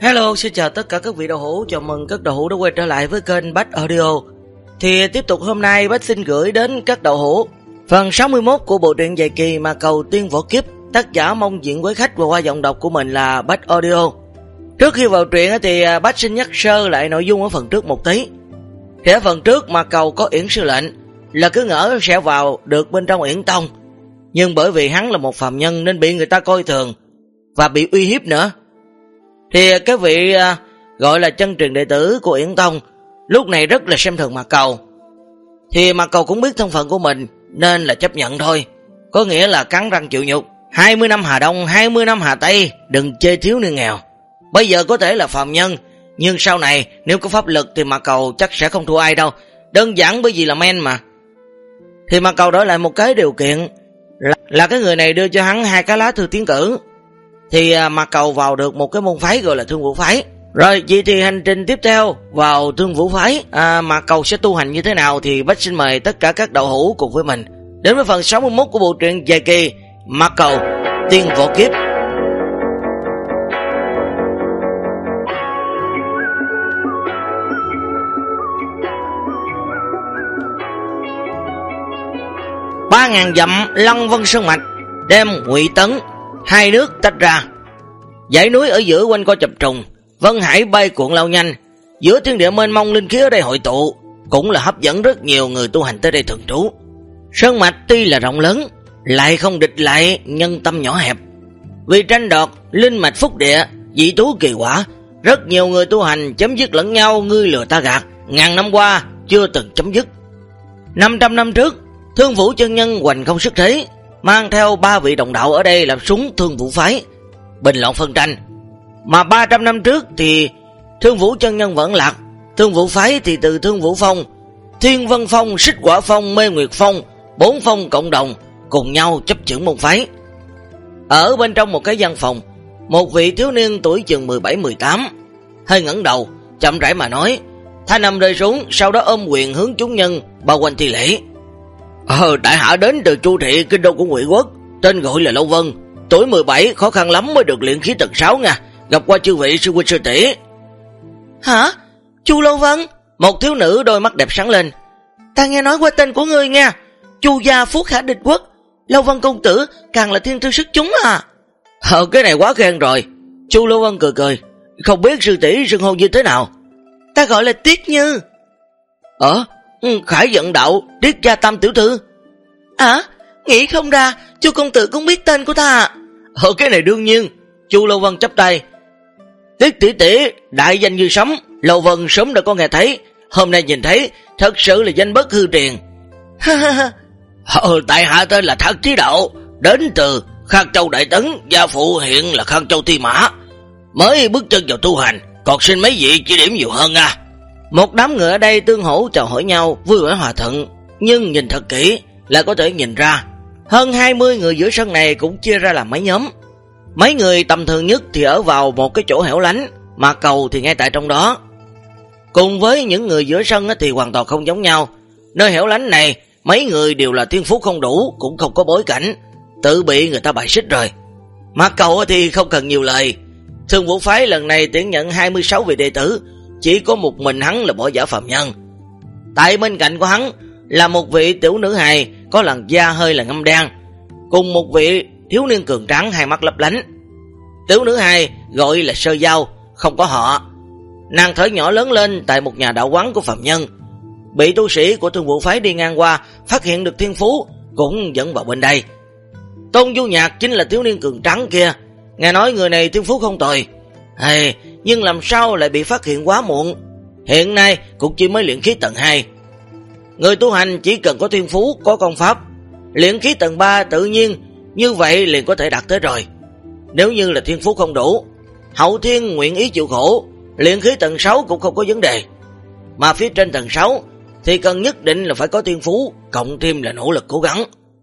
Hello, xin chào tất cả các vị đạo hữu, chào mừng các đạo hữu đã quay trở lại với kênh Bách Audio. Thì tiếp tục hôm nay Bách xin gửi đến các đạo hữu phần 61 của bộ truyện dài kỳ Mà Cầu Tiên Võ Kiếp, tác giả mong diện với khách và qua giọng đọc của mình là Bách Audio. Trước khi vào truyện thì Bách xin nhắc sơ lại nội dung ở phần trước một tí. Thì ở phần trước Mà Cầu có Yển Sư Lệnh là cứ ngỡ sẽ vào được bên trong Yển Tông, nhưng bởi vì hắn là một phàm nhân nên bị người ta coi thường và bị uy hiếp nữa. Thì cái vị gọi là chân truyền đệ tử của Yển Tông lúc này rất là xem thường Mà Cầu. Thì Mà Cầu cũng biết thân phận của mình nên là chấp nhận thôi, có nghĩa là cắn răng chịu nhục. 20 năm Hà Đông, 20 năm Hà Tây, đừng chê thiếu niên nghèo. Bây giờ có thể là phàm nhân, nhưng sau này nếu có pháp lực thì Mà Cầu chắc sẽ không thua ai đâu, đơn giản bởi vì là men mà. Thì Mà Cầu đổi lại một cái điều kiện là cái người này đưa cho hắn 2 cái lá thư tiến cử. Thì Mà Cầu vào được một cái môn phái gọi là Thương Vũ Phái. Rồi vậy thì hành trình tiếp theo vào Thương Vũ Phái Mà Cầu sẽ tu hành như thế nào thì Bách xin mời tất cả các đạo hữu cùng với mình đến với phần 61 của bộ truyện dài kỳ Mà Cầu Tiên Võ Kiếp. Ba ngàn dặm Lăng Vân Sơn Mạch, đem Ngụy Tấn, hai nước tách ra. Dãy núi ở giữa quanh co chập trùng, vân hải bay cuộn lao nhanh, giữa thiên địa mênh mông linh khí ở đây hội tụ, cũng là hấp dẫn rất nhiều người tu hành tới đây thường trú. Sơn mạch tuy là rộng lớn, lại không địch lại nhân tâm nhỏ hẹp. Vì tranh đoạt linh mạch phúc địa, dị thú kỳ quả, rất nhiều người tu hành chấm dứt lẫn nhau, ngươi lừa ta gạt, ngàn năm qua chưa từng chấm dứt. 500 năm trước, Thương Vũ chân nhân hoành không sức thế, mang theo 3 vị đồng đạo ở đây lập súng Thương Vũ Phái, bình loạn phân tranh. Mà 300 năm trước thì Thương Vũ chân nhân vẫn lạc, Thương Vũ Phái thì từ Thương Vũ Phong, Thiên Vân Phong, Xích Quả Phong, Mê Nguyệt Phong, 4 phong cộng đồng cùng nhau chấp chưởng môn phái. Ở bên trong một cái văn phòng, một vị thiếu niên tuổi chừng 17-18 hơi ngẩng đầu, chậm rãi mà nói, thanh âm rơi xuống, sau đó ôm quyền hướng chúng nhân bao quanh thi lễ. Đại hạ đến từ Chu Thị, kinh đô của Ngụy Quốc, tên gọi là Lâu Vân, tuổi 17, khó khăn lắm mới được luyện khí tầng 6 nha, gặp qua chư vị sư huynh sư tỷ. Hả? Chu Lâu Vân? Một thiếu nữ đôi mắt đẹp sáng lên. Ta nghe nói qua tên của ngươi nha, Chu gia Phú Khả Địch Quốc, Lâu Vân công tử càng là thiên tư xuất chúng à. Cái này quá khen rồi. Chu Lâu Vân cười cười, không biết sư tỷ xưng hô như thế nào? Ta gọi là Tiết Như. Khải Vận Đạo, Tiết gia tam tiểu thư. Nghĩ không ra Chu công tử cũng biết tên của ta. Cái này đương nhiên. Chu Lâu Vân chắp tay. Tiết tỷ tỷ đại danh như sấm, Lâu Vân sớm đã có nghe thấy, hôm nay nhìn thấy thật sự là danh bất hư truyền. Tại hạ tên là Thác Chí Đạo, đến từ Khang Châu Đại Tấn, gia phụ hiện là Khang Châu Thi Mã, mới bước chân vào tu hành, còn xin mấy vị chỉ điểm nhiều hơn à. Một đám người ở đây tương hỗ chào hỏi nhau, vui vẻ hòa thuận, nhưng nhìn thật kỹ là có thể nhìn ra hơn 20 người giữa sân này cũng chia ra làm mấy nhóm. Mấy người tầm thường nhất thì ở vào một cái chỗ hẻo lánh, Mà Cầu thì ngay tại trong đó. Cùng với những người giữa sân thì hoàn toàn không giống nhau. Nơi hẻo lánh này mấy người đều là thiên phú không đủ, cũng không có bối cảnh, tự bị người ta bài xích rồi. Mà Cầu thì không cần nhiều lời, Thương Vũ Phái lần này tuyển nhận 26 vị đệ tử, chỉ có một mình hắn là võ giả phàm nhân. Tại bên cạnh của hắn là một vị tiểu nữ hài có làn da hơi là ngâm đen, cùng một vị thiếu niên cường tráng hai mắt lấp lánh. Tiểu nữ hài gọi là Sơ Giao, không có họ. Nàng thở nhỏ lớn lên tại một nhà đạo quán của phàm nhân, bị tu sĩ của Thương Vũ Phái đi ngang qua phát hiện được thiên phú, cũng dẫn vào bên đây. Tôn Du Nhạc chính là thiếu niên cường trắng kia, nghe nói người này thiên phú không tồi, nhưng làm sao lại bị phát hiện quá muộn, hiện nay cũng chỉ mới luyện khí tầng 2. Người tu hành chỉ cần có thiên phú, có công pháp, luyện khí tầng 3 tự nhiên như vậy liền có thể đạt tới rồi. Nếu như là thiên phú không đủ, hậu thiên nguyện ý chịu khổ, luyện khí tầng 6 cũng không có vấn đề. Mà phía trên tầng 6 thì cần nhất định là phải có thiên phú, cộng thêm là nỗ lực cố gắng.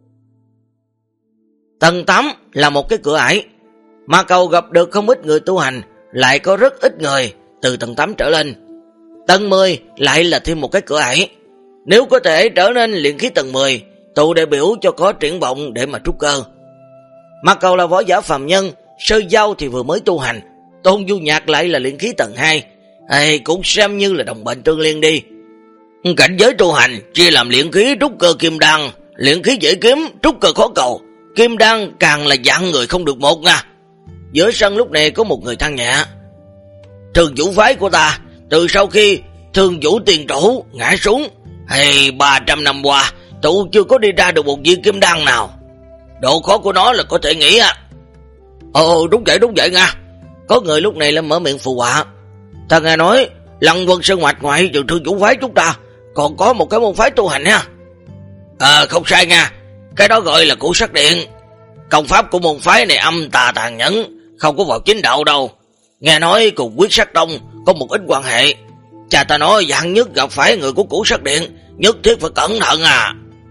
Tầng 8 là một cái cửa ải, Mà Cầu gặp được không ít người tu hành, lại có rất ít người từ tầng 8 trở lên. Tầng 10 lại là thêm một cái cửa ải, nếu có thể trở nên luyện khí tầng 10, tụ đại biểu cho có triển vọng để mà trúc cơ. Mà Cầu là võ giả phàm nhân, Sơ Giao thì vừa mới tu hành, Tôn Du Nhạc lại là luyện khí tầng 2, cũng xem như là đồng bệnh tương liên đi. Cảnh giới tu hành chia làm luyện khí trúc cơ kim đan, luyện khí dễ kiếm, trúc cơ khó cầu, kim đan càng là dạng người không được một nha. Giữa sân lúc này có một người than nhẹ. Thường vũ phái của ta, từ sau khi Thường Vũ tiền chủ ngã xuống, 300 năm qua, tụ chưa có đi ra được một viên kim đan nào. Độ khó của nó là có thể nghĩ à. Đúng vậy nha. Có người lúc này lên mở miệng phụ họa. Ta nghe nói, Lăng Vân Sơn Mạch ngoại trừ Thường Vũ phái chúng ta, còn có một cái môn phái tu hành ha. Không sai nha, cái đó gọi là Cửu Sắc Điện. Công pháp của môn phái này âm tà tàn nhẫn, không có vào chính đạo đâu. Nghe nói cùng Quyết Sắc Tông có một ít quan hệ. Cha ta nói dạng nhất gặp phải người của Cửu Sắc Điện, nhất thiết phải cẩn thận à.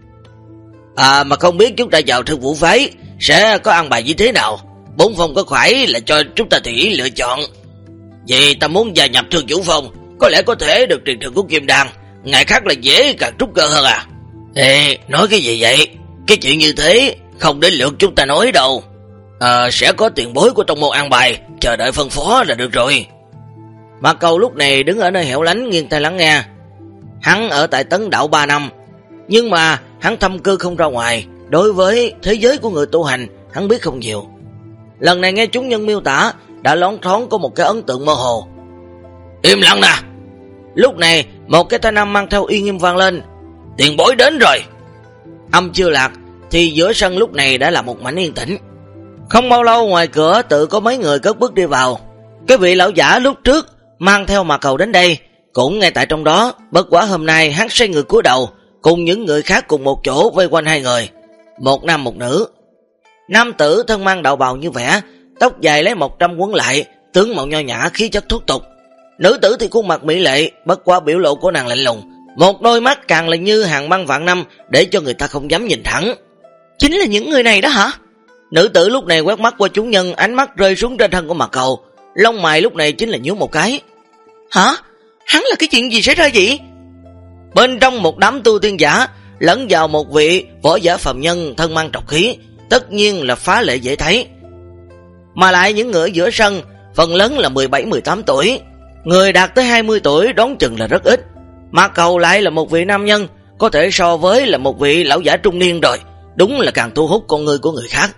Mà không biết chúng ta vào Thương Vũ phái sẽ có ăn bài như thế nào. Bốn phong có phải là cho chúng ta tùy ý lựa chọn. Vì ta muốn gia nhập Thương Vũ phong, có lẽ có thể được truyền thừa của Kim Đan, ngày khác là dễ càng trúc cơ hơn à. Nói cái gì vậy? Cái chuyện như thế không đến lượt chúng ta nói đâu. Sẽ có tiền bối của tông môn ăn bài, chờ đợi phân phó là được rồi. Mạc Cầu lúc này đứng ở nơi hẻo lánh nghiêng tai lắng nghe. Hắn ở tại Tấn Đạo 3 năm, nhưng mà hắn thâm cư không ra ngoài. Đối với thế giới của người tu hành, hắn biết không nhiều. Lần này nghe chúng nhân miêu tả, đã loáng thoáng có một cái ấn tượng mơ hồ. Im lặng nè. Lúc này một cái thanh âm mang theo uy nghiêm vang lên. Tiền bối đến rồi. Âm chưa lạc thì giữa sân lúc này đã là một mảnh yên tĩnh. Không bao lâu ngoài cửa tự có mấy người cất bước đi vào. Cái vị lão giả lúc trước mang theo Mạc Cầu đến đây cũng ngay tại trong đó. Bất quá hôm nay hắn xoay người cúi đầu, cùng những người khác cùng một chỗ vây quanh hai người, một nam một nữ. Nam tử thân mang đạo bào như vẽ, tóc dài lấy 100 quấn lại, tướng mạo nho nhã khí chất thốt tục. Nữ tử thì khuôn mặt mỹ lệ, bất quá biểu lộ của nàng lạnh lùng, một đôi mắt càng là như hàng băng vạn năm, để cho người ta không dám nhìn thẳng. Chính là những người này đó hả? Nữ tử lúc này quét mắt qua chúng nhân, ánh mắt rơi xuống trên thân của Mạc Cầu, lông mày lúc này chính là nhíu một cái. Hả? Hắn là cái chuyện gì xảy ra vậy? Bên trong một đám tu tiên giả lẫn vào một vị võ giả phàm nhân thân mang trọc khí, tất nhiên là phá lệ dễ thấy. Mà lại những người ở giữa sân phần lớn là 17-18 tuổi, người đạt tới 20 tuổi đón chừng là rất ít. Mạc Cầu lại là một vị nam nhân, có thể so với là một vị lão giả trung niên rồi, đúng là càng thu hút con người của người khác.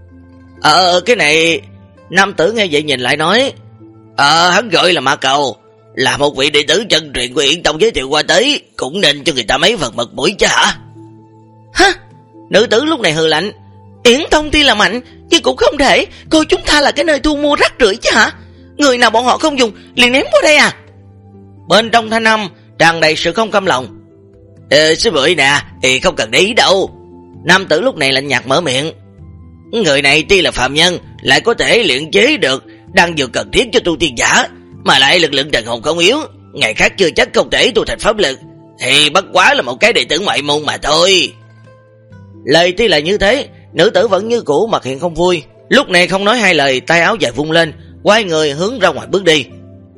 Cái này... Nam tử nghe vậy nhìn lại nói, hắn gọi là Mạc Cầu, là một vị đệ tử chân truyền của Yển Tông giới thiệu qua tới, cũng nên cho người ta mấy phần mật mũi chứ hả? Hả? Nữ tử lúc này hừ lạnh, Yển Tông tuy là mạnh, nhưng cũng không thể coi chúng ta là cái nơi thu mua rác rưởi chứ hả? Người nào bọn họ không dùng liền ném qua đây à? Bên trong thanh âm tràn đầy sự không cam lòng. Sư bưởi nè, không cần để ý đâu. Nam tử lúc này lạnh nhạt mở miệng, người này tuy là phạm nhân, lại có thể luyện chế được đang dược cần thiết cho tu tiên giả, mà lại lực lượng thần hồn không yếu, ngày khác chưa chắc không thể tu thành pháp lực, thì bất quá là một cái đệ tử ngoại môn mà thôi. Lời tuy là như thế, nữ tử vẫn như cũ mặt hiện không vui, lúc này không nói hai lời, tay áo dài vung lên, quay người hướng ra ngoài bước đi.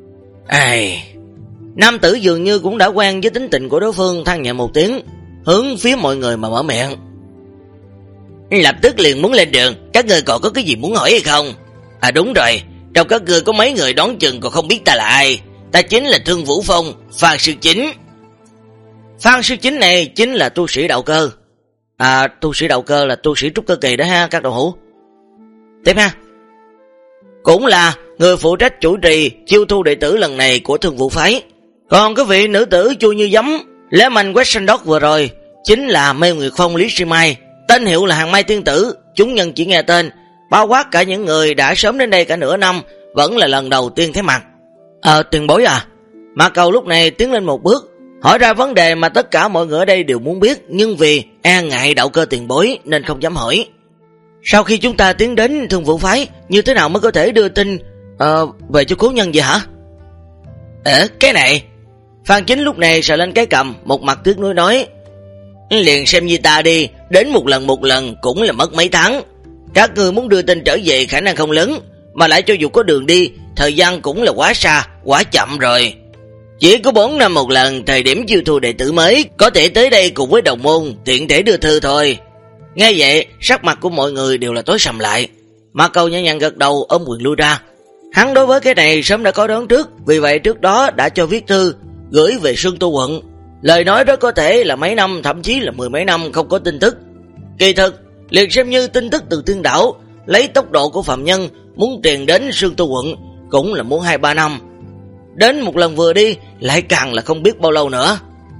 Nam tử dường như cũng đã quen với tính tình của đối phương, than nhẹ một tiếng, hướng phía mọi người mà mở miệng. Lập tức liền muốn lên đường, các ngươi còn có cái gì muốn hỏi hay không? Đúng rồi, trong các ngươi có mấy người đoán chừng còn không biết ta là ai. Ta chính là Thương Vũ Phong, Phan Sư Chính. Phan Sư Chính này chính là tu sĩ đạo cơ. Tu sĩ đạo cơ là tu sĩ trúc cơ kỳ đó ha các đạo hữu. Tiếp ha. Cũng là người phụ trách chủ trì chiêu thu đệ tử lần này của Thương Vũ phái. Còn cái vị nữ tử chui như giấm lé manh Western Dog vừa rồi chính là Mê Nguyệt Phong Lý Sư Mai, tên hiệu là Hàng Mai Tiên Tử. Chúng nhân chỉ nghe tên, bao quát cả những người đã sớm đến đây cả nửa năm, vẫn là lần đầu tiên thấy mặt. Tiền bối à? Mạc Cầu lúc này tiến lên một bước, hỏi ra vấn đề mà tất cả mọi người ở đây đều muốn biết, nhưng vì e ngại đạo cơ tiền bối nên không dám hỏi. Sau khi chúng ta tiến đến Thương Vũ phái, như thế nào mới có thể đưa tin về cho cố nhân vậy hả? Cái này Phan Chính lúc này sờ lên cái cầm, một mặt tiếc nuối nói, liền xem như ta đi, đến một lần cũng là mất mấy tháng. Các ngươi muốn đưa tin trở về khả năng không lớn, mà lại cho dù có đường đi, thời gian cũng là quá xa, quá chậm rồi. Chỉ có 4 năm một lần, thời điểm chiêu thu đệ tử mới, có thể tới đây cùng với đồng môn, tiện thể đưa thư thôi. Nghe vậy, sắc mặt của mọi người đều là tối sầm lại. Mạc Cầu nhẹ nhàng gật đầu, ôm quyền lui ra. Hắn đối với cái này sớm đã có đoán trước, vì vậy trước đó đã cho viết thư gửi về Sương Tu quận. Lời nói đó có thể là mấy năm, thậm chí là 10 mấy năm không có tin tức. Kỳ thực, liền xem như tin tức từ Tiên Đảo, lấy tốc độ của phạm nhân muốn truyền đến Sương Tu quận cũng là muốn 2-3 năm. Đến một lần vừa đi lại càng là không biết bao lâu nữa.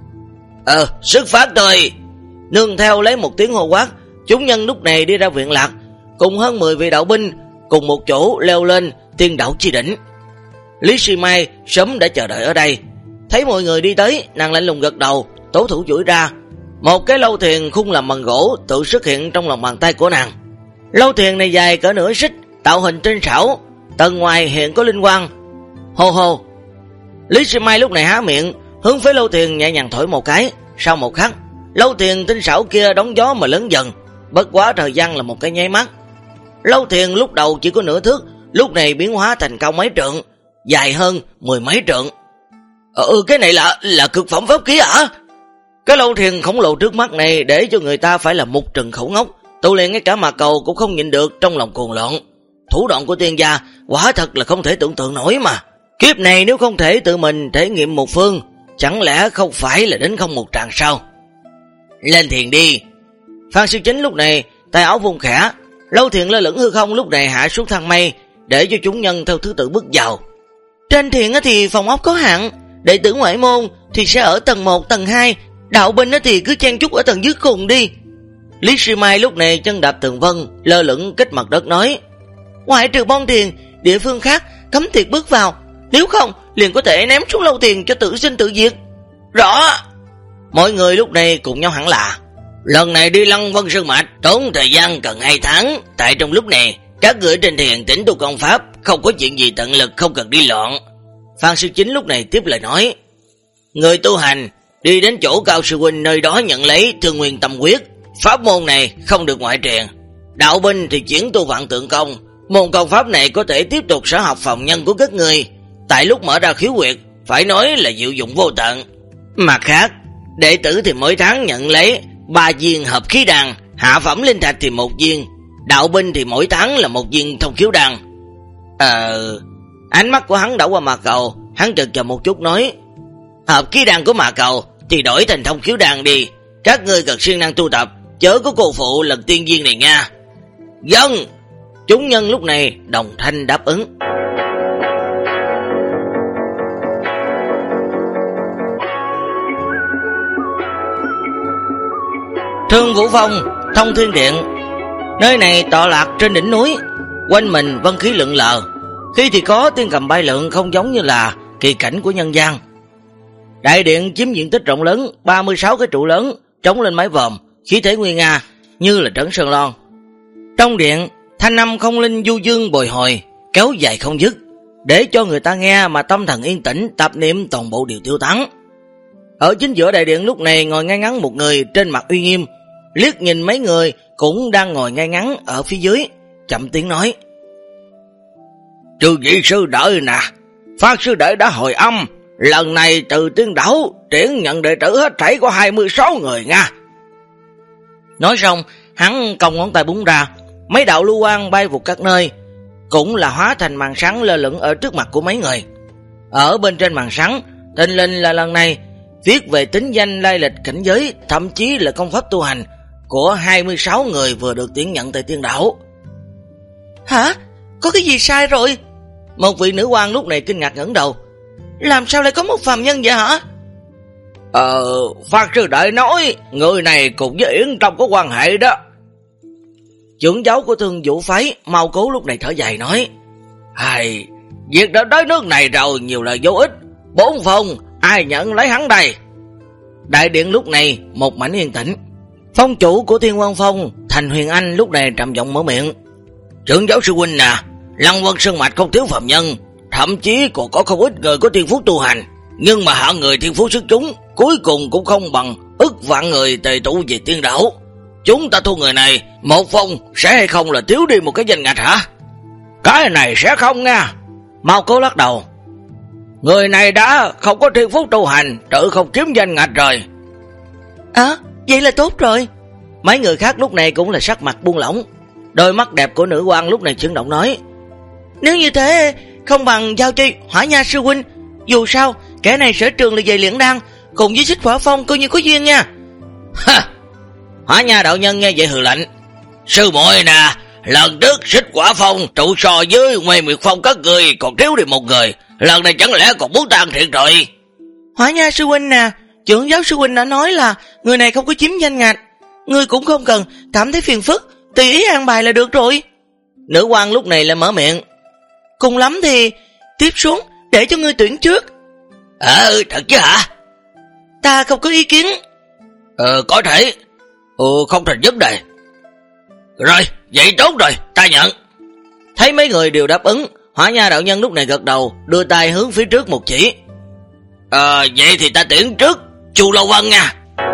Xuất phát thôi. Nương theo lấy một tiếng hô quát, chúng nhân lúc này đi ra viện lạc, cùng hơn 10 vị đạo binh cùng một chỗ leo lên Tiên Đảo chi đỉnh. Lý Sư Mai sớm đã chờ đợi ở đây, thấy mọi người đi tới, nàng lạnh lùng gật đầu, tố thủ duỗi ra. Một cái lâu thuyền khung làm bằng gỗ tự xuất hiện trong lòng bàn tay của nàng. Lâu thuyền này dài cỡ nửa xích, tạo hình tinh xảo, tầng ngoài hiện có linh quang. Hô hô. Lý Sư Mai lúc này há miệng, hướng phía lâu thuyền nhẹ nhàng thổi một cái. Sau một khắc, lâu thuyền tinh xảo kia đón gió mà lớn dần, bất quá thời gian là một cái nháy mắt. Lâu thuyền lúc đầu chỉ có nửa thước, lúc này biến hóa thành cao mấy trượng, dài hơn 10 mấy trượng. Cái này là cực phẩm pháp khí hả? Cái lâu thuyền khổng lồ trước mắt này để cho người ta phải là mục trừng khẩu ngốc, tu luyện ngay cả Mạc Cầu cũng không nhịn được trong lòng cuồng loạn. Thủ đoạn của tiên gia quả thật là không thể tưởng tượng nổi mà. Kiếp này nếu không thể tự mình thể nghiệm một phương, chẳng lẽ không phải là đến không một tràng sao? Lên thuyền đi. Phan Sư Chính lúc này tay áo vung khẽ, lâu thuyền lơ lửng hư không lúc này hạ xuống thang mây, để cho chúng nhân theo thứ tự bước vào. Trên thuyền thì phòng ốc có hạn, đệ tử ngoại môn thì sẽ ở tầng 1, tầng 2, đạo binh thì cứ chen chúc ở tầng dưới cùng đi. Lý Sư Mai lúc này chân đạp tường vân, lơ lửng cách mặt đất nói: ngoại trừ bom thuyền, địa phương khác cấm tuyệt bước vào, nếu không liền có thể ném xuống lâu thuyền cho tự sinh tự diệt. Rõ. Mọi người lúc này cùng nhau hẳn là: lần này đi Lăng Vân Sơn Mạch tốn thời gian cần 2 tháng, tại trong lúc này các người trên thuyền tĩnh tu công pháp, không có chuyện gì tận lực, không cần đi loạn. Phan Sư Chính lúc này tiếp lời nói: người tu hành đi đến chỗ Cao Sư huynh nơi đó nhận lấy Thương Nguyên Tâm Quyết, pháp môn này không được ngoại truyền. Đạo binh thì chuyển tu Vạn Tượng Công, môn công pháp này có thể tiếp tục sở học phòng nhân của các người, tại lúc mở ra khiếu huyệt phải nói là diệu dụng vô tận. Mặt khác, đệ tử thì mỗi tháng nhận lấy 3 viên hợp khí đan, hạ phẩm linh thạch thì 1 viên, đạo binh thì mỗi tháng là 1 viên thông khiếu đan. Ánh mắt của hắn đảo qua Mạc Cầu, hắn chần chờ một chút nói: hợp khí đan của Mạc Cầu thì đổi thành thông khiếu đan đi, các ngươi cần siêng năng tu tập, chớ có cô phụ lần tiên viên này nha. Vâng. Chúng nhân lúc này đồng thanh đáp ứng. Thương Vũ Phong, Thông Thiên Điện. Nơi này tọa lạc trên đỉnh núi, quanh mình vân khí lượn lờ, khi thì có tiên cầm bay lượn, không giống như là kỳ cảnh của nhân gian. Đại điện chiếm diện tích rộng lớn, 36 cái trụ lớn trống lên mái vòm, khí thế nguy nga như là trấn sơn lon. Trong điện, thanh âm không linh du dương bồi hồi, kéo dài không dứt, để cho người ta nghe mà tâm thần yên tĩnh, tạp niệm toàn bộ đều tiêu tán. Ở chính giữa đại điện lúc này ngồi ngay ngắn một người, trên mặt uy nghiêm, liếc nhìn mấy người cũng đang ngồi ngay ngắn ở phía dưới, chậm tiếng nói: chư vị sư đệ nè, Phát sư đệ đã hồi âm, lần này từ Tiên Đảo triển nhận đệ tử hết thảy có 26 người nha. Nói xong, hắn cong ngón tay búng ra, mấy đạo lưu quang bay vụt các nơi, cũng là hóa thành màn sáng lơ lửng ở trước mặt của mấy người. Ở bên trên màn sáng, thình lình là lần này viết về tính danh, lai lịch, cảnh giới, thậm chí là công pháp tu hành của 26 người vừa được tuyển nhận tại Tiên Đảo. Hả? Có cái gì sai rồi? Một vị nữ quan lúc này kinh ngạc ngẩng đầu. Làm sao lại có một phàm nhân vậy hả? Phát sư đệ nói người này cùng với Yến Trong có quan hệ đó. Trưởng giáo của Thương Vũ phái Mau Cố lúc này thở dài nói: việc đã tới nước này rồi, nhiều lời vô ích, 4 phong ai nhận lấy hắn đây? Đại điện lúc này một mảnh yên tĩnh. Phong chủ của Thiên Quang Phong Thành Huyền Anh lúc này trầm giọng mở miệng: trưởng giáo sư huynh nè, Lăng Vân Sơn Mạch không thiếu phàm nhân, thậm chí còn có không ít người có thiên phú tu hành, nhưng mà hạng người thiên phú xuất chúng cuối cùng cũng không bằng ức vạn người tề tụ về Tiên Đảo. Chúng ta thu người này, một phong sẽ hay không là thiếu đi một cái danh ngạch hả? Cái này sẽ không nha. Mau Cố lắc đầu: người này đã không có thiên phú tu hành, tự không kiếm danh ngạch rồi. Vậy là tốt rồi. Mấy người khác lúc này cũng là sắc mặt buông lỏng. Đôi mắt đẹp của nữ quan lúc này chấn động nói: nếu như thế không bằng giao cho Hỏa Nha sư huynh. Dù sao kẻ này sở trường là về luyện đan, cùng với Xích Hỏa Phong coi như có duyên nha. Ha! Hỏa Nha đạo nhân nghe vậy hừ lạnh. Sư muội nè, lần trước Xích Hỏa Phong trụ so với Nguy Nguyệt Phong các người còn thiếu đi một người, lần này chẳng lẽ còn muốn tan thiệt rồi? Hỏa Nha sư huynh nè, trưởng giáo sư huynh đã nói là người này không có chiếm danh ngạch, ngươi cũng không cần cảm thấy phiền phức, tùy ý an bài là được rồi. Nữ quan lúc này lại mở miệng. Cùng lắm thì tiếp xuống để cho ngươi tuyển trước. Thật chứ hả? Ta không có ý kiến. Có thể. Không thành vấn đề. Rồi, vậy tốt rồi, ta nhận. Thấy mấy người đều đáp ứng, Hỏa Nha đạo nhân lúc này gật đầu, đưa tay hướng phía trước một chỉ. Vậy thì ta tuyển trước Chu Lâu Vân nha.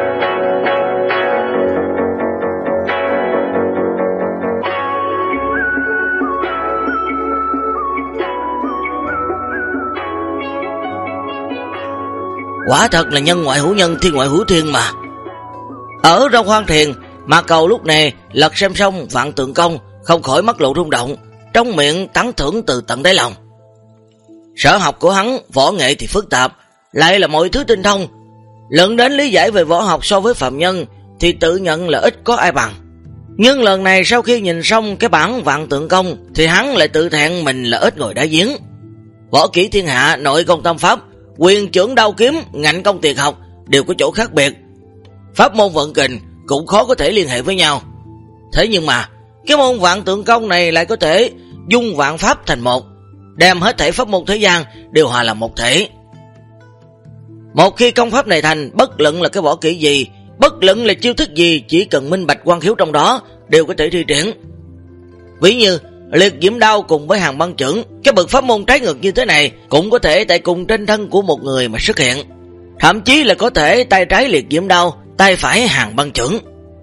Quả thật là nhân ngoại hữu nhân, thiên ngoại hữu thiên mà. Ở trong khoang thiền, Mạc Cầu lúc này lật xem xong Vạn Tượng Công, không khỏi mắt lộ rung động, trong miệng tán thưởng từ tận đáy lòng. Sở học của hắn võ nghệ thì phức tạp, lại là mọi thứ tinh thông, luận đến lý giải về võ học so với phạm nhân thì tự nhận là ít có ai bằng. Nhưng lần này sau khi nhìn xong cái bản Vạn Tượng Công thì hắn lại tự thẹn mình là ít ngồi đá giếng. Võ kỹ thiên hạ, nội công tâm pháp, quyền trưởng đao kiếm, ngạnh công tuyệt học đều có chỗ khác biệt. Pháp môn vận kình cũng khó có thể liên hệ với nhau. Thế nhưng mà cái môn Vạn Tượng Công này lại có thể dung vạn pháp thành một, đem hết thảy pháp môn thế gian đều hòa làm một thể. Một khi công pháp này thành, bất luận là cái võ kỹ gì, bất luận là chiêu thức gì, chỉ cần minh bạch quan khiếu trong đó đều có thể thi triển. Ví như liệt diễm đao cùng với hàng băng chưởng, cái bậc pháp môn trái ngược như thế này cũng có thể tại cùng trên thân của một người mà xuất hiện. Thậm chí là có thể tay trái liệt diễm đao, tay phải hàng băng chưởng.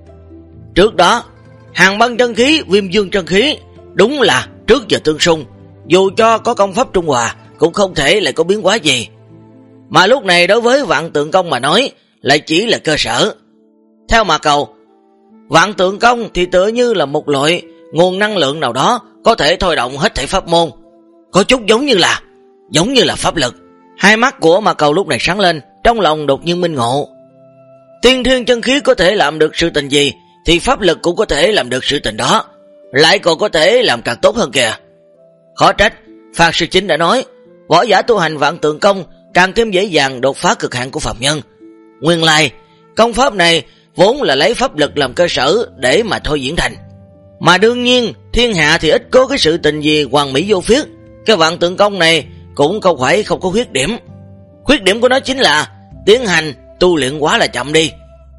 Trước đó hàng băng chân khí, viêm dương chân khí đúng là trước giờ tương xung, dù cho có công pháp trung hòa cũng không thể lại có biến hóa gì. Mà lúc này đối với Vạn Tượng Công mà nói lại chỉ là cơ sở. Theo Mạc Cầu, Vạn Tượng Công thì tựa như là một loại nguồn năng lượng nào đó có thể thôi động hết thảy pháp môn, có chút giống như là pháp lực. Hai mắt của Mạc Cầu lúc này sáng lên, trong lòng đột nhiên minh ngộ. Tiên thiên chân khí có thể làm được sự tình gì thì pháp lực cũng có thể làm được sự tình đó, lại còn có thể làm càng tốt hơn kìa. Khó trách Phạt Sư Chính đã nói võ giả tu hành Vạn Tượng Công càng thêm dễ dàng đột phá cực hạn của phạm nhân. Nguyên lai công pháp này vốn là lấy pháp lực làm cơ sở để mà thôi diễn thành. Mà đương nhiên thiên hạ thì ít có cái sự tình gì hoàn mỹ vô phiết. Cái Vạn Tượng Công này cũng không phải không có khuyết điểm. Khuyết điểm của nó chính là tiến hành tu luyện quá là chậm đi.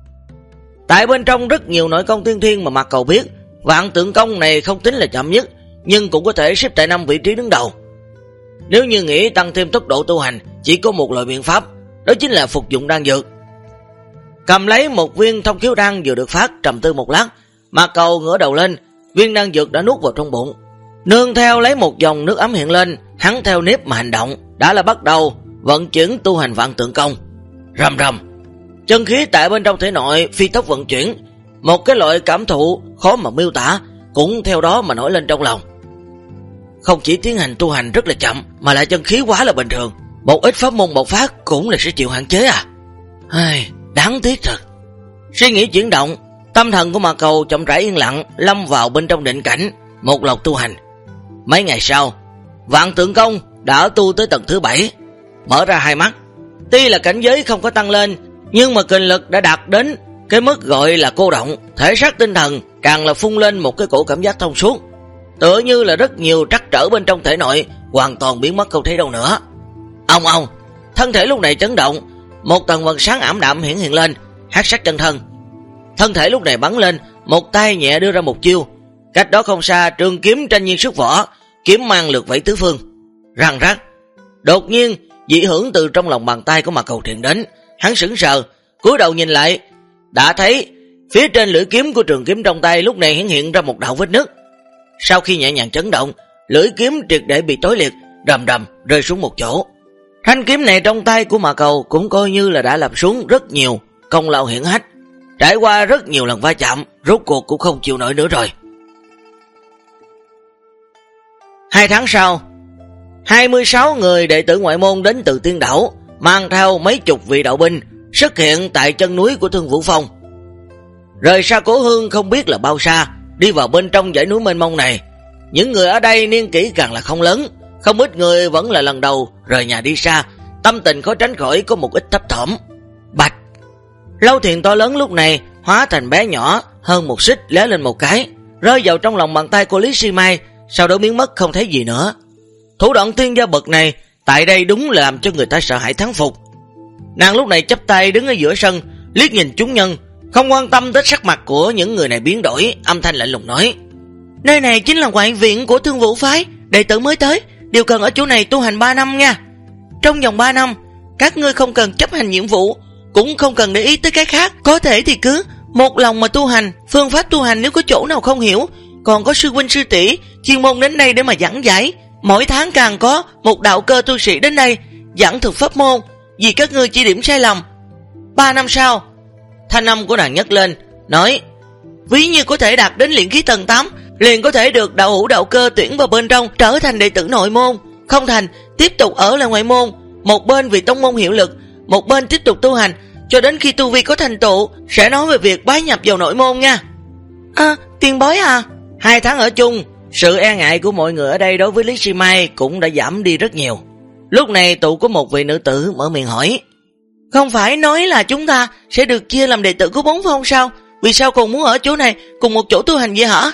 Tại bên trong rất nhiều nội công tiên thiên mà Mạc Cầu biết, Vạn Tượng Công này không tính là chậm nhất, nhưng cũng có thể xếp tại 5 vị trí đứng đầu. Nếu như nghĩ tăng thêm tốc độ tu hành, chỉ có một loại biện pháp, đó chính là phục dụng đan dược. Cầm lấy một viên thông khiếu đan vừa được phát, trầm tư một lát, Mạc Cầu ngửa đầu lên, viên đan dược đã nuốt vào trong bụng. Nương theo lấy một dòng nước ấm hiện lên, hắn theo nếp mà hành động, đã là bắt đầu vận chuyển tu hành Vạn Tượng Công. Rầm rầm, chân khí tại bên trong thể nội phi tốc vận chuyển, một cái loại cảm thụ khó mà miêu tả cũng theo đó mà nổi lên trong lòng. Không chỉ tiến hành tu hành rất là chậm, mà lại chân khí quá là bình thường, một ít pháp môn bộc phát cũng là sẽ chịu hạn chế à. Đáng tiếc thật. Suy nghĩ chuyển động, tâm thần của Mạc Cầu chậm rãi yên lặng, lâm vào bên trong định cảnh, một lọc tu hành. Mấy ngày sau, Vạn Tượng Công đã tu tới tầng thứ 7, mở ra hai mắt. Tuy là cảnh giới không có tăng lên, nhưng mà kình lực đã đạt đến cái mức gọi là cô động, thể xác tinh thần càng là phun lên một cái cổ cảm giác thông suốt, tựa như là rất nhiều trắc trở bên trong thể nội hoàn toàn biến mất không thấy đâu nữa. Ông, thân thể lúc này chấn động, một tầng vầng sáng ảm đạm hiện lên, hắc sắc chân thân. Thân thể lúc này bắn lên, một tay nhẹ đưa ra một chiêu, cách đó không xa trường kiếm tranh nhiên xuất vỏ, kiếm mang lượt vẫy tứ phương. Răng rắc, đột nhiên dị hưởng từ trong lòng bàn tay của Mạc Cầu truyền đến, hắn sững sờ, cúi đầu nhìn lại, đã thấy phía trên lưỡi kiếm của trường kiếm trong tay lúc này hiện ra một đạo vết nứt. Sau khi nhẹ nhàng chấn động, lưỡi kiếm triệt để bị tối liệt, rầm rầm rơi xuống một chỗ. Thanh kiếm này trong tay của Mạc Cầu cũng coi như là đã làm xuống rất nhiều công lao hiển hách, trải qua rất nhiều lần va chạm, rốt cuộc cũng không chịu nổi nữa rồi. 2 tháng sau, 26 người đệ tử ngoại môn đến từ Tiên Đảo, mang theo mấy chục vị đạo binh xuất hiện tại chân núi của Thương Vũ Phong. Rời xa Cố Hương không biết là bao xa, đi vào bên trong dãy núi mênh mông này. Những người ở đây niên kỷ càng là không lớn, không ít người vẫn là lần đầu rời nhà đi xa, tâm tình khó tránh khỏi có một ít thấp thỏm. Bạch! Lâu thuyền to lớn lúc này hóa thành bé nhỏ hơn một xích lóe lên một cái, rơi vào trong lòng bàn tay của Lý Si Mai, sau đó biến mất không thấy gì nữa. Thủ đoạn tiên gia bậc này tại đây đúng là làm cho người ta sợ hãi thán phục. Nàng lúc này chắp tay đứng ở giữa sân, liếc nhìn chúng nhân, không quan tâm đến sắc mặt của những người này biến đổi, âm thanh lạnh lùng nói: nơi này chính là ngoại viện của Thương Vũ phái, đệ tử mới tới đều cần ở chỗ này tu hành 3 năm nha. Trong vòng 3 năm, các ngươi không cần chấp hành nhiệm vụ, cũng không cần để ý tới cái khác, có thể thì cứ một lòng mà tu hành. Phương pháp tu hành nếu có chỗ nào không hiểu, còn có sư huynh sư tỷ chuyên môn đến đây để mà giảng giải. Mỗi tháng càng có một đạo cơ tu sĩ đến đây giảng thực pháp môn, vì các ngươi chỉ điểm sai lầm. 3 năm sau, thanh âm của nàng nhấc lên nói: ví như có thể đạt đến luyện khí tầng 8, liền có thể được đạo hữu đạo cơ tuyển vào bên trong, trở thành đệ tử nội môn. Không thành, tiếp tục ở lại ngoại môn, một bên vì tông môn hiệu lực, một bên tiếp tục tu hành, cho đến khi tu vi có thành tựu sẽ nói về việc bái nhập vào nội môn nha. Tiền bối à? 2 tháng ở chung, sự e ngại của mọi người ở đây đối với Lý Si Mai cũng đã giảm đi rất nhiều. Lúc này tụ có một vị nữ tử mở miệng hỏi: không phải nói là chúng ta sẽ được chia làm đệ tử của 4 phong sao? Vì sao còn muốn ở chỗ này cùng một chỗ tu hành vậy hả?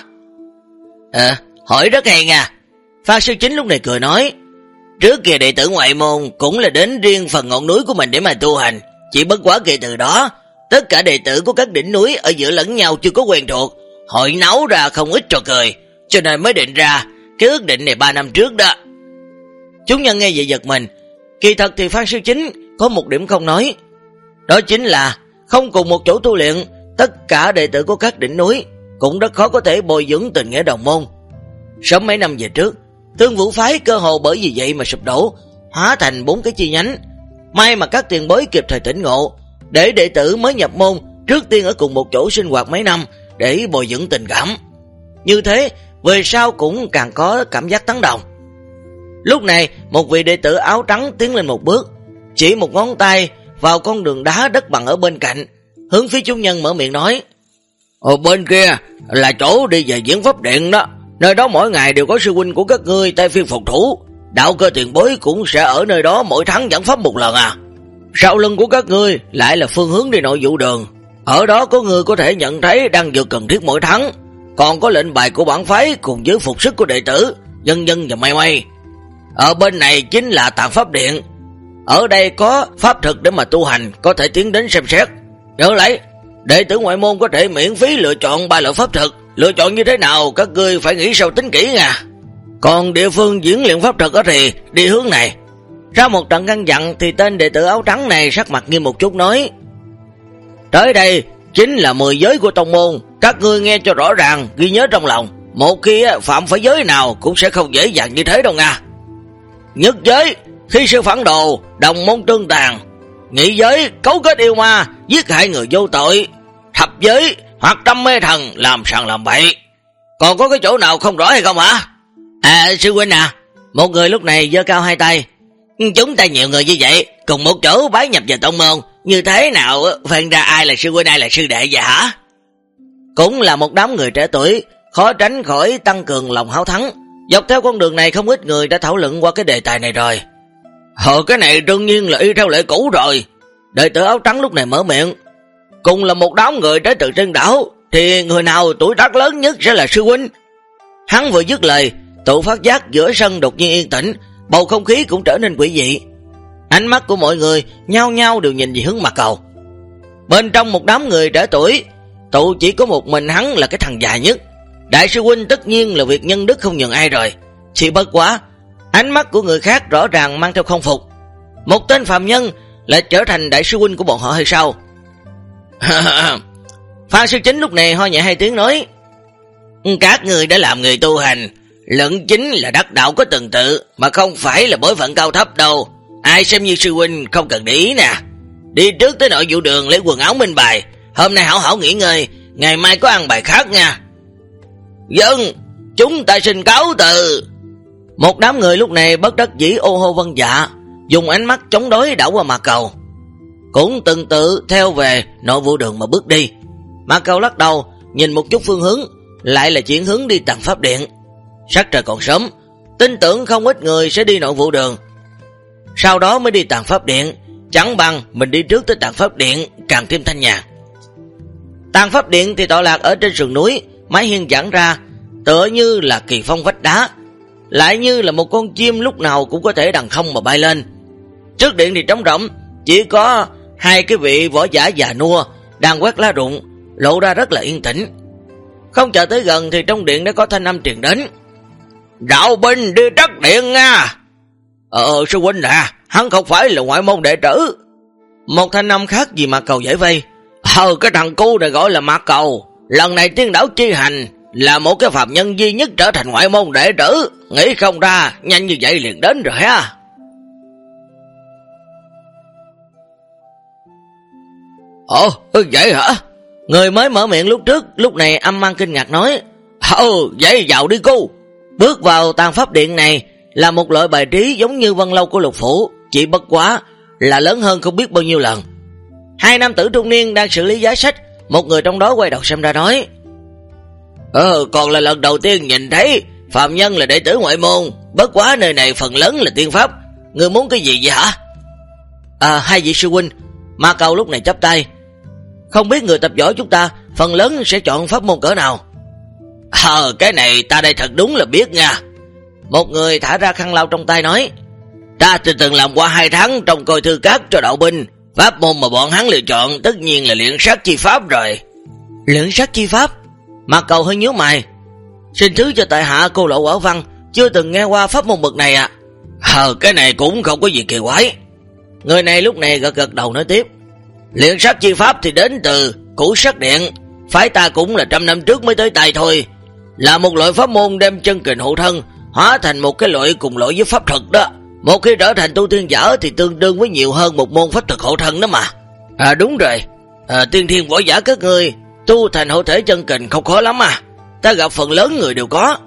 Hỏi rất hay nha. Phan Sư Chính lúc này cười nói: trước kia đệ tử ngoại môn cũng là đến riêng phần ngọn núi của mình để mà tu hành, chỉ bất quá kể từ đó tất cả đệ tử của các đỉnh núi ở giữa lẫn nhau chưa có quen thuộc, hội nấu ra không ít trò cười, cho nên mới định ra cái ước định này 3 năm trước đó. Chúng nhân nghe vậy giật mình. Kỳ thật thì Phan Sư Chính có một điểm không nói, đó chính là không cùng một chỗ tu luyện, tất cả đệ tử của các đỉnh núi cũng rất khó có thể bồi dưỡng tình nghĩa đồng môn. Sớm mấy năm về trước, Thương Vũ phái cơ hồ bởi vì vậy mà sụp đổ, hóa thành 4 cái chi nhánh. May mà các tiền bối kịp thời tỉnh ngộ, để đệ tử mới nhập môn trước tiên ở cùng một chỗ sinh hoạt mấy năm để bồi dưỡng tình cảm. Như thế về sau cũng càng có cảm giác tán đồng. Lúc này một vị đệ tử áo trắng tiến lên một bước, chỉ một ngón tay vào con đường đá đất bằng ở bên cạnh, hướng phía chúng nhân mở miệng nói: ở bên kia là chỗ đi về Diễn Pháp Điện đó, nơi đó mỗi ngày đều có sư huynh của các ngươi tay phiên phục thủ, đạo cơ tiền bối cũng sẽ ở nơi đó mỗi tháng giảng pháp một lần à. Sau lưng của các ngươi lại là phương hướng đi nội vụ đường, ở đó có người có thể nhận thấy đang dược cần thiết mỗi tháng, còn có lệnh bài của bản phái cùng với phục sức của đệ tử, dân dân và may may. Ở bên này chính là Tạng Pháp Điện, ở đây có pháp thực để mà tu hành, có thể tiến đến xem xét. Nhớ lấy, đệ tử ngoại môn có thể miễn phí lựa chọn 3 loại pháp thực, lựa chọn như thế nào các ngươi phải nghĩ sâu tính kỹ nha. Còn địa phương diễn luyện pháp thực thì đi hướng này. Ra một trận căn dặn thì tên đệ tử áo trắng này sắc mặt nghiêm một chút nói: tới đây chính là 10 giới của tông môn, các ngươi nghe cho rõ ràng, ghi nhớ trong lòng, một khi phạm phải giới nào cũng sẽ không dễ dàng như thế đâu nha. Nhất giới, khi sư phản đồ, đồng môn tương tàn. Nhị giới, cấu kết yêu ma, giết hại người vô tội. Thập giới, hoặc trăm mê thần, làm sằng làm bậy. Còn có cái chỗ nào không rõ hay không hả? Sư huynh à. Một người lúc này giơ cao 2 tay: chúng ta nhiều người như vậy, cùng một chỗ bái nhập vào tông môn, như thế nào phân ra ai là sư huynh ai là sư đệ vậy hả? Cũng là một đám người trẻ tuổi, khó tránh khỏi tăng cường lòng háo thắng. Dọc theo con đường này không ít người đã thảo luận qua cái đề tài này rồi. Cái này đương nhiên là y theo lệ cũ rồi. Đệ tử áo trắng lúc này mở miệng: cùng là một đám người tới từ trên đảo, thì người nào tuổi tác lớn nhất sẽ là sư huynh. Hắn vừa dứt lời, tụ phát giác giữa sân đột nhiên yên tĩnh, bầu không khí cũng trở nên quỷ dị. Ánh mắt của mọi người nhao nhao đều nhìn về hướng mặt cầu. Bên trong một đám người trẻ tuổi, tụ chỉ có một mình hắn là cái thằng già nhất. Đại sư huynh tất nhiên là việc nhân đức không nhường ai rồi, chỉ bất quá ánh mắt của người khác rõ ràng mang theo không phục. Một tên phàm nhân lại trở thành đại sư huynh của bọn họ hay sao? Phan Sư Chính lúc này ho nhẹ 2 tiếng nói: các người đã làm người tu hành, luận chính là đắc đạo có tuần tự, mà không phải là bối phận cao thấp đâu. Ai xem như sư huynh không cần để ý nè. Đi trước tới nội vụ đường lấy quần áo minh bài, hôm nay hảo hảo nghỉ ngơi, ngày mai có ăn bài khác nha. Dân, chúng ta xin cáo từ. Một đám người lúc này bất đắc dĩ ô hô vân dạ, dùng ánh mắt chống đối đảo qua Mạc Cầu, cũng từng tự theo về nội vụ đường mà bước đi. Mạc Cầu lắc đầu, nhìn một chút phương hướng, lại là chuyển hướng đi Tàng Pháp Điện. Sắc trời còn sớm, tin tưởng không ít người sẽ đi nội vụ đường, sau đó mới đi Tàng Pháp Điện, chẳng bằng mình đi trước tới Tàng Pháp Điện càng thêm thanh nhàn. Tàng Pháp Điện thì tọa lạc ở trên sườn núi, mái hiên giãn ra, tựa như là kỳ phong vách đá, lại như là một con chim lúc nào cũng có thể đằng không mà bay lên. Trước điện thì trống rỗng, chỉ có hai cái vị võ giả già nua đang quét lá rụng, lộ ra rất là yên tĩnh. Không chờ tới gần thì trong điện đã có thanh âm truyền đến: "Đạo binh đi trắc điện nha." Sư huynh à, hắn không phải là ngoại môn đệ tử." Một thanh âm khác vì Mạc Cầu giải vây: "Cái thằng cu này gọi là Mạc Cầu, lần này tiên đảo chi hành là một cái phạm nhân duy nhất trở thành ngoại môn đệ tử, nghĩ không ra nhanh như vậy liền đến rồi ha." Vậy hả? Người mới mở miệng lúc trước lúc này âm mang kinh ngạc nói: "Vậy vào đi cô." Bước vào Tàng Pháp Điện này là một loại bài trí giống như Vân Lâu của Lục Phủ, chỉ bất quá là lớn hơn không biết bao nhiêu lần. Hai nam tử trung niên đang xử lý giá sách, một người trong đó quay đầu xem ra nói: "Còn là lần đầu tiên nhìn thấy phạm nhân là đệ tử ngoại môn, bất quá nơi này phần lớn là tiên pháp, người muốn cái gì vậy hả?" Hai vị sư huynh. Mạc Cầu lúc này chắp tay: "Không biết người tập võ chúng ta phần lớn sẽ chọn pháp môn cỡ nào?" Cái này ta đây thật đúng là biết nha. Một người thả ra khăn lau trong tay nói: "Ta từng làm qua 2 tháng trong coi thư cát cho đạo binh, pháp môn mà bọn hắn lựa chọn tất nhiên là luyện sát chi pháp rồi." Luyện sát chi pháp? Mạc Cầu hơi nhíu mày: "Xin thứ cho tại hạ cô lộ quả văn, chưa từng nghe qua pháp môn bậc này ạ." Cái này cũng không có gì kỳ quái. Người này lúc này gật đầu nói tiếp: "Luyện sát chi pháp thì đến từ Cửu Sát Điện, phái ta cũng là 100 năm trước mới tới tay thôi, là một loại pháp môn đem chân kình hộ thân hóa thành một cái loại cùng loại với pháp thuật đó. Một khi trở thành tu tiên giả thì tương đương với nhiều hơn một môn pháp thuật hộ thân đó mà." Đúng rồi, tiên thiên võ giả các ngươi tu thành hộ thể chân kình không khó lắm à, ta gặp phần lớn người đều có.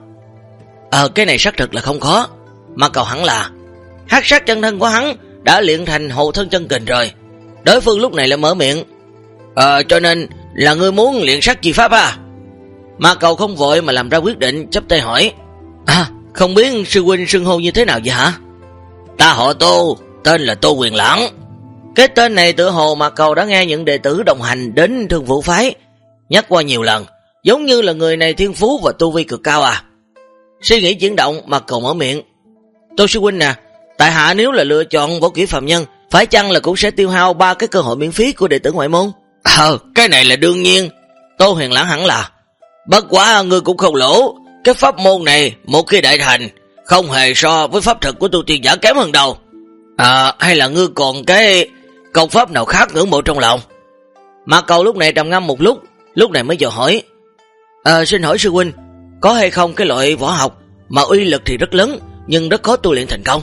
Cái này xác thực là không khó. Mà cầu hẳn là hắc sát chân thân của hắn đã luyện thành hộ thân chân kình rồi. Đối phương lúc này lại mở miệng: "Cho nên là ngươi muốn luyện sát chi pháp à?" Mà cầu không vội mà làm ra quyết định, chắp tay hỏi: "Không biết sư huynh xưng hô như thế nào vậy hả?" "Ta họ Tô, tên là Tô Huyền Lãng." Cái tên này tựa hồ Mạc Cầu đã nghe những đệ tử đồng hành đến Thương Vũ phái nhắc qua nhiều lần, giống như là người này thiên phú và tu vi cực cao à. Suy nghĩ chuyển động, Mạc Cầu mở miệng: "Tô sư huynh nè, tại hạ nếu là lựa chọn võ kỹ phàm nhân, phải chăng là cũng sẽ tiêu hao 3 cái cơ hội miễn phí của đệ tử ngoại môn?" Cái này là đương nhiên. Tô Huyền Lãng hẳn là: "Bất quá ngươi cũng không lỗ, cái pháp môn này một khi đại thành không hề so với pháp thuật của tu tiên giả kém hơn đâu. Hay là ngươi còn cái công pháp nào khác ngưỡng mộ trong lòng?" Mạc Cầu lúc này trầm ngâm một lúc này mới dò hỏi: "Xin hỏi sư huynh, có hay không cái loại võ học mà uy lực thì rất lớn nhưng rất khó tu luyện thành công?"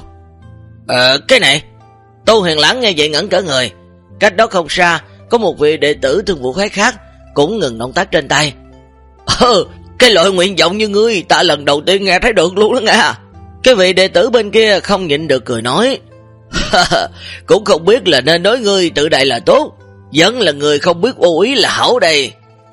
Cái này. Tô Huyền Lãng nghe vậy ngẩn cả người. Cách đó không xa có một vị đệ tử Thương Vũ phái khác cũng ngừng động tác trên tay. Cái loại nguyện vọng như ngươi ta lần đầu tiên nghe thấy được luôn đó nghe. Cái vị đệ tử bên kia không nhịn được cười nói: "Cũng không biết là nên nói ngươi tự đại là tốt, vẫn là người không biết ô ý là hảo đây."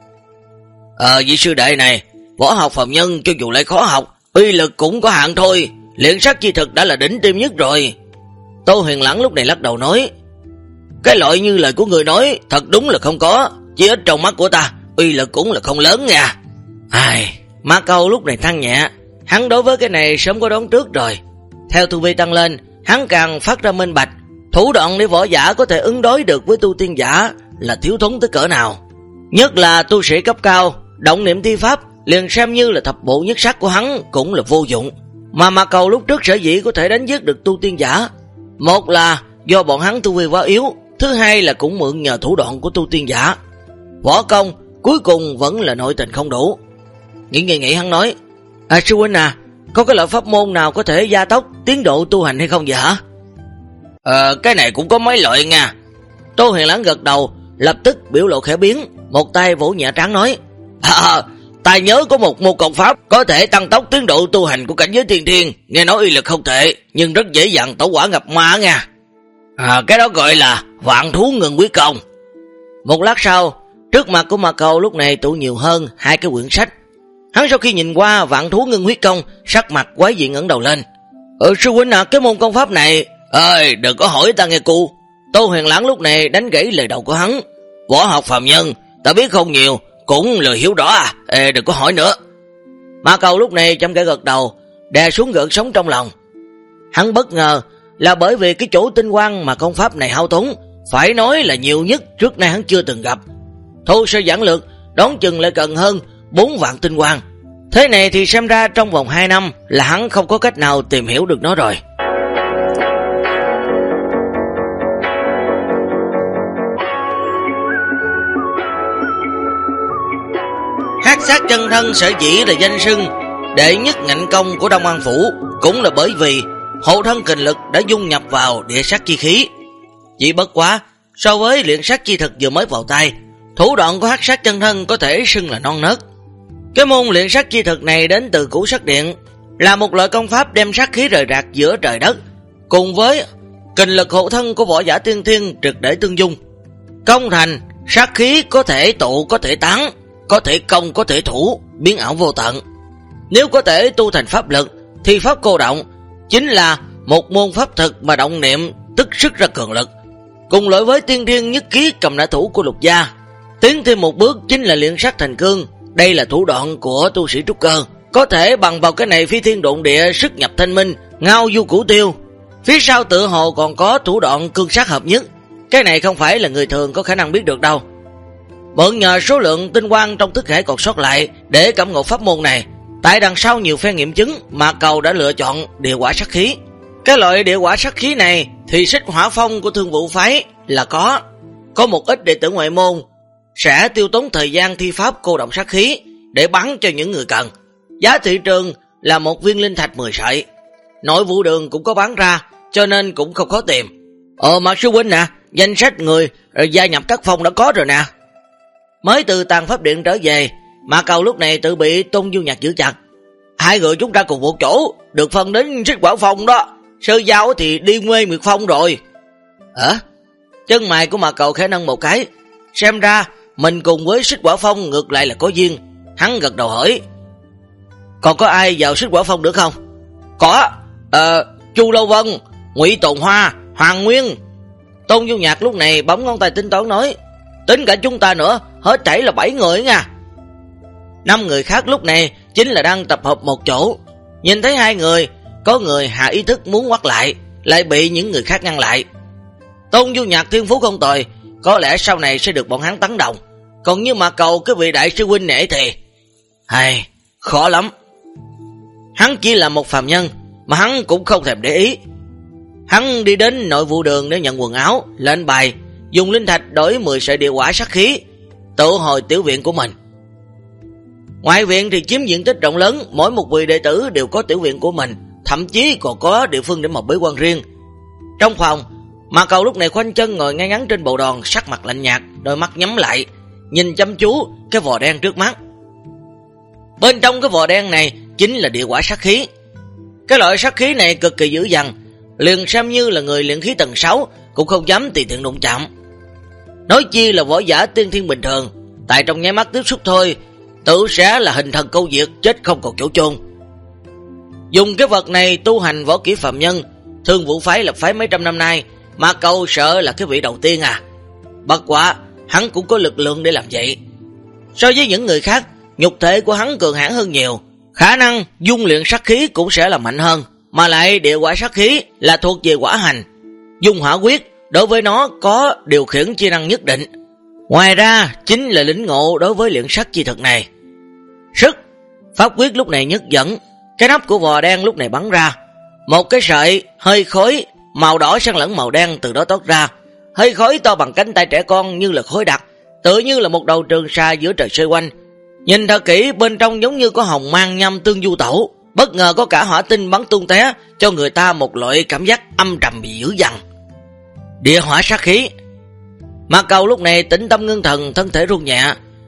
Vị sư đệ này, võ học phàm nhân cho dù lại khó học, uy lực cũng có hạn thôi, luyện sát chi thực đã là đỉnh tiêm nhất rồi. Tô Huyền Lãng lúc này lắc đầu nói: "Cái loại như lời của người nói thật đúng là không có, chỉ ít trong mắt của ta uy lực cũng là không lớn nha." Mạc Cầu lúc này than nhẹ, hắn đối với cái này sớm có đoán trước rồi. Theo tu vi tăng lên, hắn càng phát ra minh bạch thủ đoạn để võ giả có thể ứng đối được với tu tiên giả là thiếu thốn tới cỡ nào. Nhất là tu sĩ cấp cao, động niệm thi pháp liền xem như là thập bộ nhất sát của hắn cũng là vô dụng. Mà Mạc Cầu lúc trước sở dĩ có thể đánh giết được tu tiên giả, một là do bọn hắn tu vi quá yếu, thứ hai là cũng mượn nhờ thủ đoạn của tu tiên giả. Võ công cuối cùng vẫn là nội tình không đủ. Nghĩ hắn nói: "Sư huynh à, có cái loại pháp môn nào có thể gia tốc tiến độ tu hành hay không vậy hả?" Cái này cũng có mấy loại nha. Tô Huyền Lãng gật đầu, lập tức biểu lộ khẽ biến, một tay vỗ nhẹ trán nói: Ta nhớ có một môn công pháp có thể tăng tốc tiến độ tu hành của cảnh giới tiên thiên, nghe nói uy lực không tệ, nhưng rất dễ dàng tẩu hỏa nhập ma nha. Cái đó gọi là Vạn Thú Ngưng Huyết Công. Một lát sau, trước mặt của Ma Cầu lúc này tụ nhiều hơn 2 cái quyển sách. Hắn sau khi nhìn qua Vạn Thú Ngưng Huyết Công, sắc mặt quái dị ngẩng đầu lên. Sư huynh cái môn công pháp này, đừng có hỏi ta nghe cu. Tô Huyền Lãng lúc này đánh gãy lời đầu của hắn. Võ học phàm nhân, ta biết không nhiều, cũng lười hiểu rõ đừng có hỏi nữa. Ma Cầu lúc này chăm kẽ gật đầu, đè xuống gợn sóng trong lòng. Hắn bất ngờ là bởi vì cái chỗ tinh quang mà công pháp này hao tốn, phải nói là nhiều nhất trước nay hắn chưa từng gặp. Thô sơ giản lược, đón chừng lại cần hơn 4 vạn tinh quang. Thế này thì xem ra trong vòng 2 năm là hắn không có cách nào tìm hiểu được nó rồi. Hắc sát chân thân sở dĩ là danh xưng đệ nhất ngạnh công của Đông An Phủ, cũng là bởi vì hộ thân kình lực đã dung nhập vào địa sát chi khí. Chỉ bất quá, so với luyện sát chi thực vừa mới vào tay, thủ đoạn của hắc sát chân thân có thể xưng là non nớt. Cái môn luyện sát chi thực này đến từ Cửu Sát Điện, là một loại công pháp đem sát khí rời rạc giữa trời đất, cùng với kình lực hộ thân của võ giả tiên thiên trực để tương dung. Công thành, sát khí có thể tụ, có thể tán, có thể công, có thể thủ, biến ảo vô tận. Nếu có thể tu thành pháp lực, thì pháp cô động chính là một môn pháp thực mà động niệm tức sức ra cường lực. Cùng loại với tiên thiên nhất ký cầm nã thủ của Lục gia, tiến thêm một bước chính là luyện sát thành cương. Đây là thủ đoạn của tu sĩ trúc cơ, có thể bằng vào cái này phi thiên độn địa, sức nhập thanh minh, ngao du cửu tiêu. Phía sau tự hồ còn có thủ đoạn cương sát hợp nhất, cái này không phải là người thường có khả năng biết được đâu. Mượn nhờ số lượng tinh quang trong thức thể còn sót lại để cảm ngộ pháp môn này, tại đằng sau nhiều phen nghiệm chứng, Ma Cầu đã lựa chọn địa hỏa sát khí. Cái loại địa hỏa sát khí này thì Xích Hỏa Phong của Thương Vũ phái là có một ít đệ tử ngoại môn sẽ tiêu tốn thời gian thi pháp cô động sát khí để bắn cho những người cần. Giá thị trường là một viên linh thạch 10 sợi. Nội vụ đường cũng có bán ra, cho nên cũng không khó tìm. Mà sư huynh nè, danh sách người gia nhập các phong đã có rồi nè. Mới từ Tàn Pháp Điện trở về, Ma Cầu lúc này tự bị Tôn Du Nhạc giữ chặt. 2 người chúng ta cùng một chỗ, được phân đến Xích Hỏa Phong đó. Sơ Giao thì đi Nguê Nguyệt Phong rồi. Chân mày của Ma Cầu khẽ nâng một cái, xem ra mình cùng với Xích Hỏa Phong ngược lại là có duyên. Hắn gật đầu hỏi, còn có ai vào Xích Hỏa Phong được không? Có, Chu Lâu Vân, Ngụy Tồn Hoa, Hoàng Nguyên. Tôn Du Nhạc lúc này bấm ngón tay tính toán nói, tính cả chúng ta nữa, hết thảy là 7 người nha. 5 người khác lúc này chính là đang tập hợp một chỗ. Nhìn thấy 2 người, có người hạ ý thức muốn quát lại bị những người khác ngăn lại. Tôn Du Nhạc thiên phú không tồi, có lẽ sau này sẽ được bọn hắn tán đồng. Còn như Ma Cầu cái vị đại sư huynh nể thì khó lắm. Hắn chỉ là một phàm nhân, mà hắn cũng không thèm để ý. Hắn đi đến nội vụ đường để nhận quần áo, lên bài, dùng linh thạch đổi 10 sợi địa hỏa sát khí, tự hồi tiểu viện của mình. Ngoại viện thì chiếm diện tích rộng lớn, mỗi một vị đệ tử đều có tiểu viện của mình, thậm chí còn có địa phương để mà bế quan riêng. Trong phòng, Ma Cầu lúc này khoanh chân ngồi ngay ngắn trên bộ đòn, sắc mặt lạnh nhạt, đôi mắt nhắm lại, nhìn chăm chú cái vò đen trước mắt. Bên trong cái vò đen này chính là địa hỏa sát khí. Cái loại sát khí này cực kỳ dữ dằn, liền xem như là người luyện khí tầng 6 cũng không dám tùy tiện đụng chạm. Nói chi là võ giả tiên thiên bình thường, tại trong nháy mắt tiếp xúc thôi, tự sẽ là hình thần câu diệt, chết không còn chỗ chôn. Dùng cái vật này tu hành võ kỹ phạm nhân, Thương Vũ phái lập phái mấy trăm năm nay, Ma Cầu sợ là cái vị đầu tiên Bất quá, hắn cũng có lực lượng để làm vậy. So với những người khác, nhục thể của hắn cường hãn hơn nhiều, khả năng dung luyện sát khí cũng sẽ là mạnh hơn, mà lại địa hỏa sát khí là thuộc về hỏa hành. Dung hỏa quyết đối với nó có điều khiển chi năng nhất định. Ngoài ra chính là lĩnh ngộ đối với luyện sát chi thực này. Sức, pháp quyết lúc này nhất dẫn, cái nắp của vò đen lúc này bắn ra. Một cái sợi hơi khói màu đỏ xen lẫn màu đen từ đó toát ra. Hơi khói to bằng cánh tay trẻ con như là khói đặc, tựa như là một đầu trường sa giữa trời xoay quanh. Nhìn thật kỹ, bên trong giống như có hồng mang nhâm tương du tẩu, bất ngờ có cả hỏa tinh bắn tung té, cho người ta một loại cảm giác âm trầm bị dữ dằn. Địa hỏa sát khí. Ma Cầu lúc này tĩnh tâm ngưng thần, thân thể run nhẹ,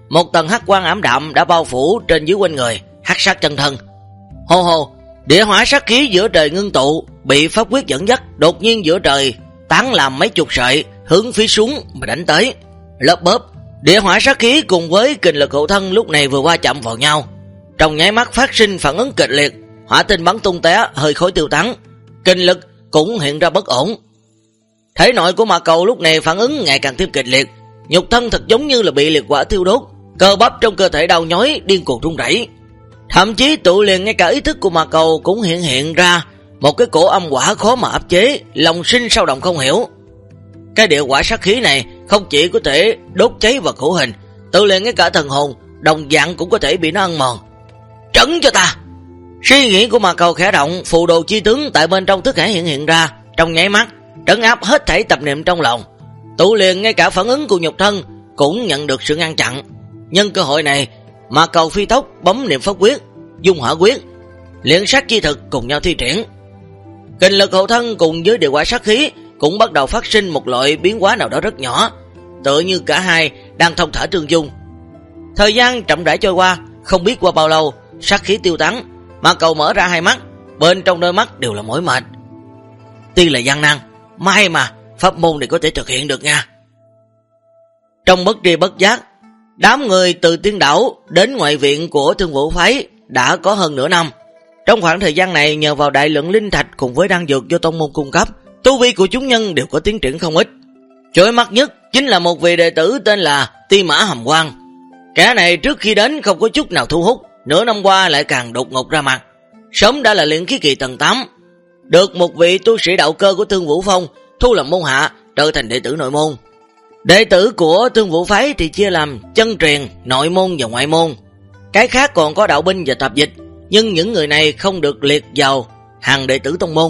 một tầng hắc quang ảm đạm đã bao phủ trên dưới quanh người, hắc sát chân thân. Hô hô, địa hỏa sát khí giữa trời ngưng tụ, bị pháp quyết dẫn dắt, đột nhiên giữa trời tán làm mấy chục sợi, hướng phía xuống mà đánh tới. Lớp bóp, địa hỏa sát khí cùng với kình lực hộ thân lúc này vừa va chạm vào nhau, trong nháy mắt phát sinh phản ứng kịch liệt, hỏa tinh bắn tung té, hơi khói tiêu tán, kình lực cũng hiện ra bất ổn. Thể nội của Ma Cầu lúc này phản ứng ngày càng thêm kịch liệt, nhục thân thật giống như là bị liệt hỏa thiêu đốt, cơ bắp trong cơ thể đau nhói, điên cuồng run rẩy. Thậm chí tụ liền ngay cả ý thức của Ma Cầu cũng hiện ra một cái cổ âm hỏa khó mà áp chế, lòng sinh sao động không hiểu. Cái địa hỏa sát khí này không chỉ có thể đốt cháy vào cổ hình, tự liền ngay cả thần hồn đồng dạng cũng có thể bị nó ăn mòn. Trấn cho ta! Suy nghĩ của Ma Cầu khẽ động, phù đồ chi tướng tại bên trong thức hải hiện ra, trong nháy mắt trấn áp hết thảy tập niệm trong lòng. Tụ liền ngay cả phản ứng của nhục thân cũng nhận được sự ngăn chặn. Nhân cơ hội này, Ma Cầu phi tốc bấm niệm pháp quyết, dung hỏa quyết, luyện sát chi thực cùng nhau thi triển. Kình lực hộ thân cùng với địa hỏa sát khí cũng bắt đầu phát sinh một loại biến hóa nào đó rất nhỏ, tựa như cả hai đang thông thả tương dung. Thời gian chậm rãi trôi qua, không biết qua bao lâu, sát khí tiêu tán, Ma Cầu mở ra hai mắt, bên trong đôi mắt đều là mỏi mệt. Tuy là gian nan, may mà pháp môn này có thể thực hiện được nha. Trong bất tri bất giác, đám người từ Tiên Đảo đến ngoại viện của Thương Vũ phái đã có hơn nửa năm. Trong khoảng thời gian này, nhờ vào đại lượng linh thạch cùng với đan dược do tông môn cung cấp, tu vi của chúng nhân đều có tiến triển không ít. Chói mắt nhất chính là một vị đệ tử tên là Ti Mã Hàm Quang. Kẻ này trước khi đến không có chút nào thu hút, nửa năm qua lại càng đột ngột ra mặt. Sớm đã là luyện khí kỳ tầng 8, được một vị tu sĩ đạo cơ của Thương Vũ Phong thu làm môn hạ, trở thành đệ tử nội môn. Đệ tử của Thương Vũ phái thì chia làm chân truyền, nội môn và ngoại môn. Cái khác còn có đạo binh và tạp dịch, nhưng những người này không được liệt vào hàng đệ tử tông môn.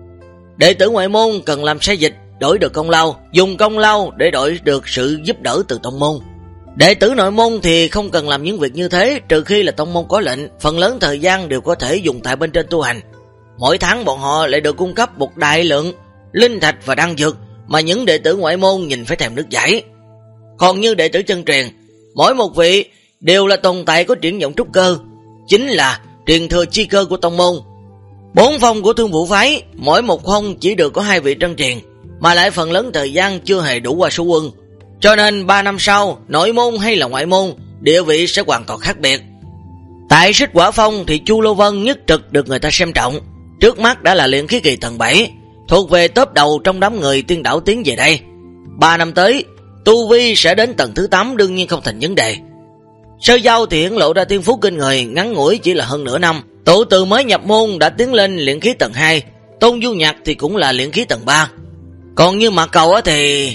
Đệ tử ngoại môn cần làm sai dịch đổi được công lao, dùng công lao để đổi được sự giúp đỡ từ tông môn. Đệ tử nội môn thì không cần làm những việc như thế, trừ khi là tông môn có lệnh, phần lớn thời gian đều có thể dùng tại bên trên tu hành. Mỗi tháng bọn họ lại được cung cấp một đại lượng linh thạch và đan dược mà những đệ tử ngoại môn nhìn phải thèm nước chảy. Còn như đệ tử chân truyền, mỗi một vị đều là tồn tại có triển vọng trúc cơ, chính là truyền thừa chi cơ của tông môn. 4 phong của Thương Vũ phái, mỗi một phong chỉ được có 2 vị chân truyền, mà lại phần lớn thời gian chưa hề đủ qua số quân. Cho nên 3 năm sau, nội môn hay là ngoại môn, địa vị sẽ hoàn toàn khác biệt. Tại Xích Quả Phong thì Chu Lô Vân nhất trực được người ta xem trọng, trước mắt đã là luyện khí kỳ tầng 7, thuộc về top đầu trong đám người Tiên Đảo tiến về đây. 3 năm tới, tu vi sẽ đến tầng thứ 8 đương nhiên không thành vấn đề. Sơ Giao thì hiển lộ ra thiên phú kinh người, ngắn ngủi chỉ là hơn nửa năm. Tụ từ mới nhập môn đã tiến lên luyện khí tầng 2, Tôn Du Nhạc thì cũng là luyện khí tầng 3. Còn như Ma Cầu thì...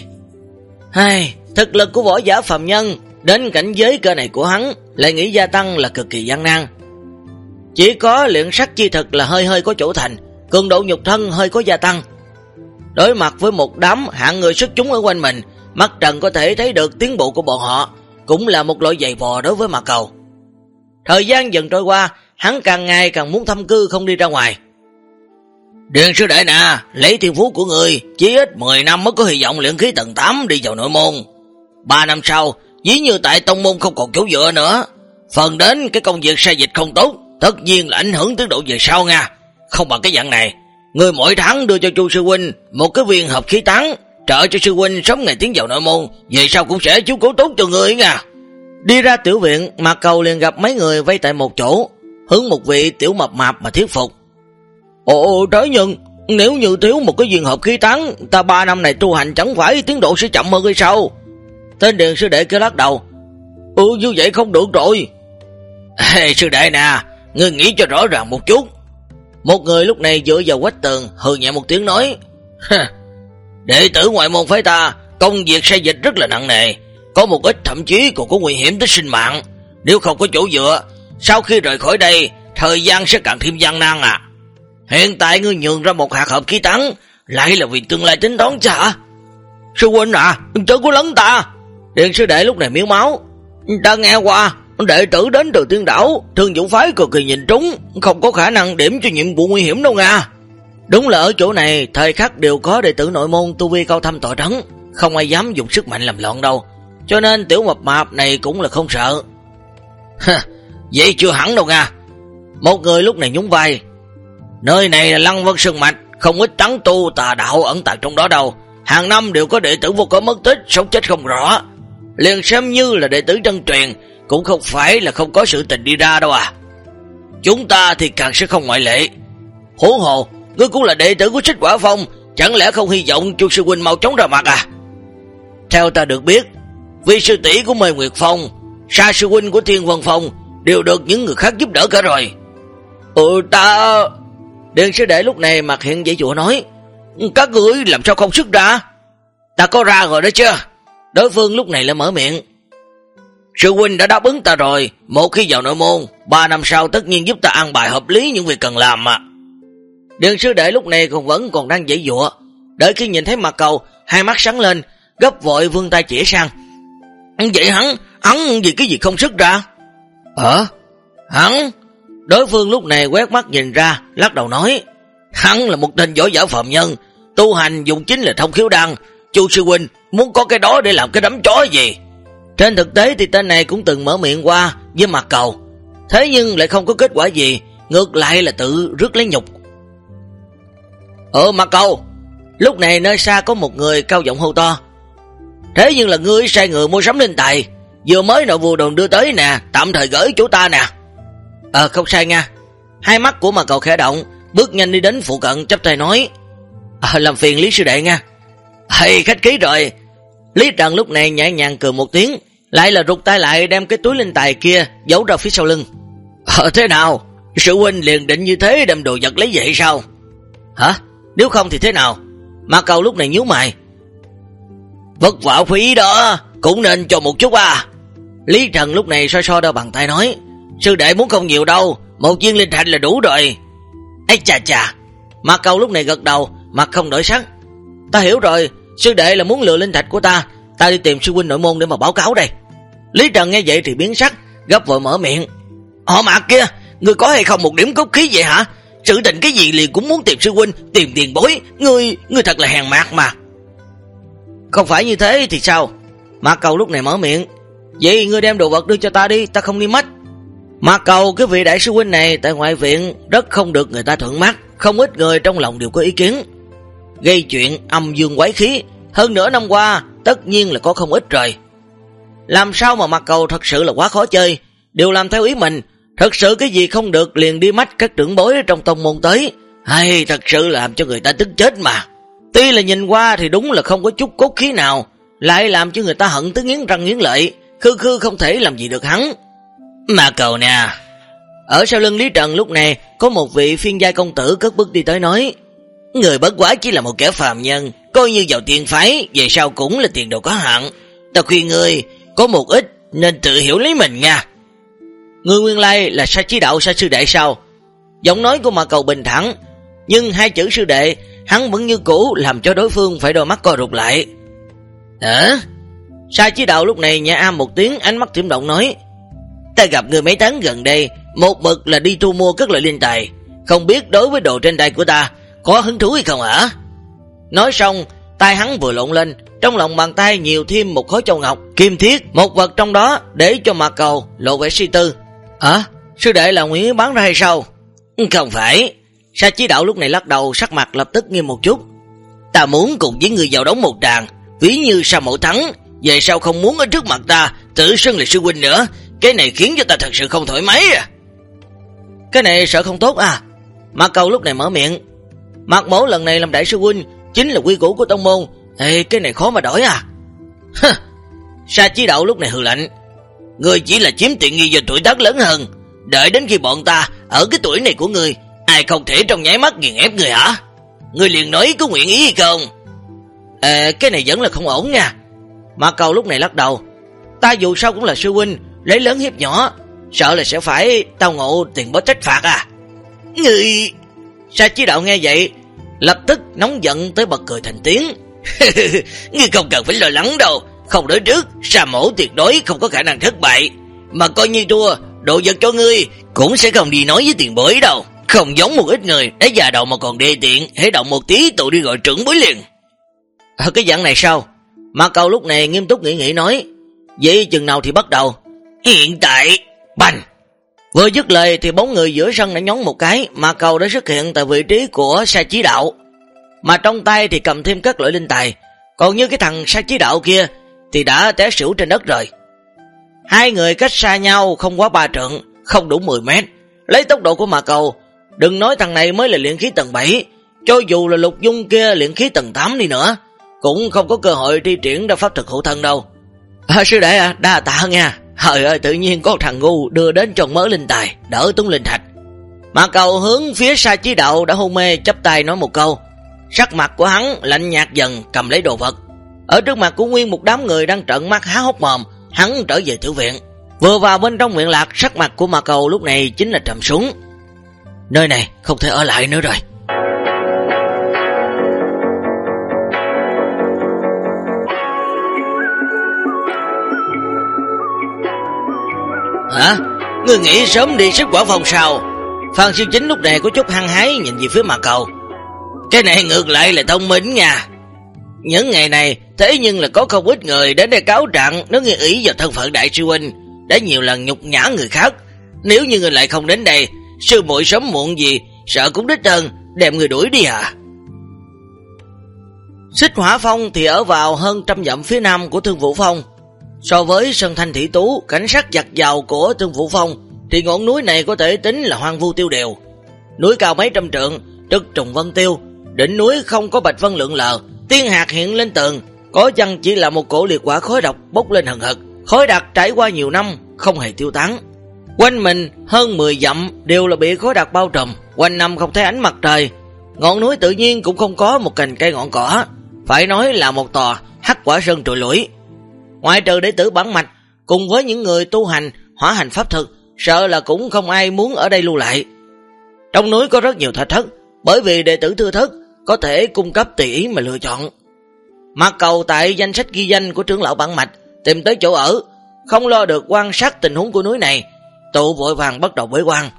thực lực của võ giả phàm nhân đến cảnh giới cơ này của hắn lại nghĩ gia tăng là cực kỳ gian nan. Chỉ có luyện sắc chi thực là hơi có chỗ thành, cường độ nhục thân hơi có gia tăng. Đối mặt với một đám hạng người xuất chúng ở quanh mình, mắt trần có thể thấy được tiến bộ của bọn họ, cũng là một loại giày vò đối với Ma Cầu. Thời gian dần trôi qua, hắn càng ngày càng muốn thâm cư không đi ra ngoài. Điền sư đệ nè, lấy thiên phú của người, chỉ ít 10 năm mới có hy vọng luyện khí tầng 8 đi vào nội môn. 3 năm sau, dĩ như tại tông môn không còn chỗ dựa nữa, phần đến cái công việc sai dịch không tốt, tất nhiên là ảnh hưởng tiến độ về sau nha. Không bằng cái dạng này, người mỗi tháng đưa cho Chu sư huynh một cái viên hợp khí tán, trợ cho sư huynh sớm ngày tiến vào nội môn, về sau cũng sẽ chiếu cố tốt cho người nha. Đi ra tiểu viện, Ma Cầu liền gặp mấy người vây tại một chỗ, hướng một vị tiểu mập mạp mà thuyết phục. Ồ trái nhân, nếu như thiếu một cái viên hợp khí tán, ta 3 năm này tu hành chẳng phải tiến độ sẽ chậm hơn hay sao? Tên Điền sư đệ kia lắc đầu. Như vậy không được rồi. Sư đệ nè, ngươi nghĩ cho rõ ràng một chút. Một người lúc này dựa vào vách tường hừ nhẹ một tiếng nói. Đệ tử ngoại môn phái ta, công việc sai dịch rất là nặng nề, có một ít thậm chí còn có nguy hiểm tới sinh mạng. Nếu không có chỗ dựa, sau khi rời khỏi đây, thời gian sẽ càng thêm gian nan à. Hiện tại ngươi nhường ra một hạt hợp khí tán, lại là vì tương lai tính toán chứ hả? Sư huynh à, chớ có lấn ta. Điền sư đệ lúc này miếu máu. Ta nghe qua, đệ tử đến từ Tiên Đảo, Thương Vũ phái cực kỳ nhìn trúng, không có khả năng điểm cho nhiệm vụ nguy hiểm đâu nha. Đúng là ở chỗ này, thời khắc đều có đệ tử nội môn tu vi cao thâm tọa trấn, không ai dám dùng sức mạnh làm loạn đâu. cho nên tiểu mập mạp này cũng là không sợ. Vậy chưa hẳn đâu nha. Một người lúc này nhún vai. Nơi này là Lăng Vân Sơn Mạch, không ít tán tu tà đạo ẩn tàng trong đó đâu. Hàng năm đều có đệ tử vô cớ mất tích, sống chết không rõ. Liền xem như là đệ tử chân truyền, cũng không phải là không có sự tình đi ra đâu à. Chúng ta thì càng sẽ không ngoại lệ. Huống hồ, ngươi cũng là đệ tử của Xích Quả Phong, chẳng lẽ không hy vọng chu sư huynh mau chóng ra mặt à? Theo ta được biết, vị sư tỷ của Mê Nguyệt Phong, Sa sư huynh của Thiên Vân Phong đều được những người khác giúp đỡ cả rồi. Ta... Điền sư đệ lúc này mặt hiện dễ dụa nói, các ngươi làm sao không xuất ra? Ta có ra rồi đó chứ. Đối phương lúc này lại mở miệng. Sư huynh đã đáp ứng ta rồi, một khi vào nội môn, 3 năm sau tất nhiên giúp ta an bài hợp lý những việc cần làm mà. Điền sư đệ lúc này vẫn còn đang dễ dụa, đợi khi nhìn thấy Mạc Cầu, hai mắt sáng lên, gấp vội vươn tay chỉ sang. Vậy hắn vì cái gì không xuất ra? Hắn? Đối phương lúc này quét mắt nhìn ra, lắc đầu nói, hắn là một tên võ giả phạm nhân, tu hành dùng chính là thông khiếu đan. Chu sư huynh muốn có cái đó để làm cái đấm chó gì? Trên thực tế thì tên này cũng từng mở miệng qua với Mạc Cầu, thế nhưng lại không có kết quả gì, ngược lại là tự rước lấy nhục. Mạc Cầu! Lúc này nơi xa có một người cao giọng hô to. Thế nhưng là ngươi sai người mua sắm linh tài, vừa mới nội vụ đồn đưa tới nè, tạm thời gửi chỗ ta nè. Không sai nha. Hai mắt của Mạc Cầu khẽ động, bước nhanh đi đến phụ cận chắp tay nói, làm phiền Lý sư đệ nha. Hay khách khí rồi. Lý Trần lúc này nhẹ nhàng cười một tiếng, lại là rụt tay lại đem cái túi linh tài kia giấu ra phía sau lưng. Thế nào? Sư huynh liền định như thế đem đồ vật lấy vậy sao? Hả? Nếu không thì thế nào? Mạc Cầu lúc này nhíu mày. Vất vả phí đó, cũng nên cho một chút à. Lý Trần lúc này so đo bàn tay nói, sư đệ muốn không nhiều đâu, 1 viên linh thạch là đủ rồi. Ây chà. Mạc Cầu lúc này gật đầu, mặt không đổi sắc. Ta hiểu rồi, sư đệ là muốn lừa linh thạch của ta, ta đi tìm sư huynh nội môn để mà báo cáo đây. Lý Trần nghe vậy thì biến sắc, gấp vội mở miệng. Họ Mạc kia, ngươi có hay không một điểm cốt khí vậy hả? Sự tình cái gì liền cũng muốn tìm sư huynh, tìm tiền bối, ngươi thật là hèn mạt mà. Không phải như thế thì sao? Mạc Cầu lúc này mở miệng. Vậy ngươi đem đồ vật đưa cho ta đi, ta không đi mất. Mạc Cầu, cái vị đại sư huynh này tại ngoại viện rất không được người ta thuận mắt, không ít người trong lòng đều có ý kiến, gây chuyện âm dương quái khí. Hơn nửa năm qua tất nhiên là có không ít rồi. Làm sao mà Mạc Cầu thật sự là quá khó chơi, đều làm theo ý mình, thật sự cái gì không được liền đi mách các trưởng bối trong tông môn tới, hay thật sự làm cho người ta tức chết mà. Tuy là nhìn qua thì đúng là không có chút cốt khí nào, lại làm cho người ta hận tới nghiến răng nghiến lợi, khư không thể làm gì được hắn. Mạc Cầu nè. Ở sau lưng Lý Trần lúc này có một vị phiên giai công tử cất bước đi tới nói, người bất quá chỉ là một kẻ phàm nhân, coi như vào tiền phái, về sau cũng là tiền đồ có hạn. Ta khuyên ngươi có một ít nên tự hiểu lấy mình nha. Ngươi nguyên lai là Sa Chí Đạo Sa sư đệ sao? Giọng nói của Mạc Cầu bình thản, nhưng hai chữ sư đệ hắn vẫn như cũ làm cho đối phương phải đôi mắt co rụt lại. Sa Chí Đạo lúc này nhẹ am một tiếng, ánh mắt tiệm động nói, ta gặp người mấy tháng gần đây, một mực là đi thu mua các loại linh tài, không biết đối với đồ trên tay của ta có hứng thú hay không hả? Nói xong, tay hắn vừa lộn lên, trong lòng bàn tay nhiều thêm một khối châu ngọc, kim thiết, một vật trong đó để cho Mạc Cầu lộ vẻ suy tư. Sư đệ là nguyện bán ra hay sao? Không phải. Sa Chí Đạo lúc này lắc đầu, sắc mặt lập tức nghiêm một chút. Ta muốn cùng với người vào đóng một tràng, ví như Sa Mẫu thắng, về sau không muốn ở trước mặt ta tự xưng là sư huynh nữa, cái này khiến cho ta thật sự không thoải mái à. Cái này sợ không tốt à? Mạc Cầu lúc này mở miệng. Mạc Mỗ lần này làm đại sư huynh chính là quy củ của tông môn, cái này khó mà đổi à. Sa Chí Đạo lúc này hừ lạnh, ngươi chỉ là chiếm tiện nghi do tuổi tác lớn hơn, đợi đến khi bọn ta ở cái tuổi này của ngươi, ai không thể trong nháy mắt nghiền ép người hả? Ngươi liền nói có nguyện ý hay không? Cái này vẫn là không ổn nha. Mạc Cầu lúc này lắc đầu, ta dù sao cũng là sư huynh, lấy lớn hiếp nhỏ, sợ là sẽ phải tao ngộ tiền bối trách phạt à. Ngươi... Sa Chí Đạo nghe vậy lập tức nóng giận tới bật cười thành tiếng. Ngươi không cần phải lo lắng đâu, không đối trước, Sa Mẫu tuyệt đối không có khả năng thất bại, mà coi như thua, đồ vật cho ngươi cũng sẽ không đi nói với tiền bối đâu. Không giống một ít người đã già đầu mà còn đê tiện, hễ động một tí tụi đi gọi trưởng bối liền. Cái dạng này sao? Mạc Cầu lúc này nghiêm túc nghĩ nói, Vậy chừng nào thì bắt đầu? Hiện tại. Bành. Vừa dứt lời thì bóng người giữa sân đã nhón một cái, mà cầu đã xuất hiện tại vị trí của Sa Chí Đạo, mà trong tay thì cầm thêm các loại linh tài. Còn như cái thằng Sa Chí Đạo kia thì đã té xỉu trên đất rồi. Hai người cách xa nhau không quá 3 trượng, không đủ 10 mét. Lấy tốc độ của mà cầu, đừng nói thằng này mới là luyện khí tầng 7, cho dù là Lục Dung kia luyện khí tầng 8 đi nữa, cũng không có cơ hội thi triển ra pháp thực hộ thân đâu. Sư đệ à, đa tạ nha. Trời ơi, tự nhiên có thằng ngu đưa đến trong mớ linh tài, đỡ túng linh thạch. Mà cầu hướng phía Sa Chí Đạo đã hôn mê, chắp tay nói một câu. Sắc mặt của hắn lạnh nhạt dần, cầm lấy đồ vật. Ở trước mặt của nguyên một đám người đang trợn mắt há hốc mồm, hắn trở về tử viện. Vừa vào bên trong viện lạc, sắc mặt của mà cầu lúc này chính là trầm xuống. Nơi này không thể ở lại nữa rồi. Hả? Ngươi nghĩ sớm đi xích quả phòng sao? Phan Siêu Chính lúc này có chút hăng hái nhìn về phía mà cầu. Cái này ngược lại là thông minh nha. Những ngày này thế nhưng là có không ít người đến đây cáo trạng, nó nghi ý vào thân phận đại sư huynh, đã nhiều lần nhục nhã người khác. Nếu như người lại không đến đây, sư muội sớm muộn gì sợ cũng đích thân đem người đuổi đi à. Xích Hỏa Phong thì ở vào hơn 100 dặm phía nam của Thương Vũ Phong. So với Sơn Thanh Thị Tú, cảnh sắc giặt giàu của Thương Vũ Phong, thì ngọn núi này có thể tính là hoang vu tiêu điều. Núi cao mấy trăm trượng, trực trùng vân tiêu, đỉnh núi không có bạch vân lượn lờ, tiên hạt hiện lên tường, có chăng chỉ là một cổ liệt quả khói độc bốc lên hừng hực. Khói đặc trải qua nhiều năm không hề tiêu tán. Quanh mình hơn 10 dặm đều là bị khói đặc bao trùm, quanh năm không thấy ánh mặt trời. Ngọn núi tự nhiên cũng không có một cành cây ngọn cỏ, phải nói là một tòa hắc quả sơn trụi lủi. Ngoại trừ đệ tử bản mạch cùng với những người tu hành hỏa hành pháp thực, sợ là cũng không ai muốn ở đây lưu lại. Trong núi có rất nhiều thạch thất, bởi vì đệ tử thưa thất có thể cung cấp tùy ý mà lựa chọn. Mặc cầu tại danh sách ghi danh của trưởng lão bản mạch tìm tới chỗ ở, không lo được quan sát tình huống của núi này, tụ vội vàng bắt đầu bế quan.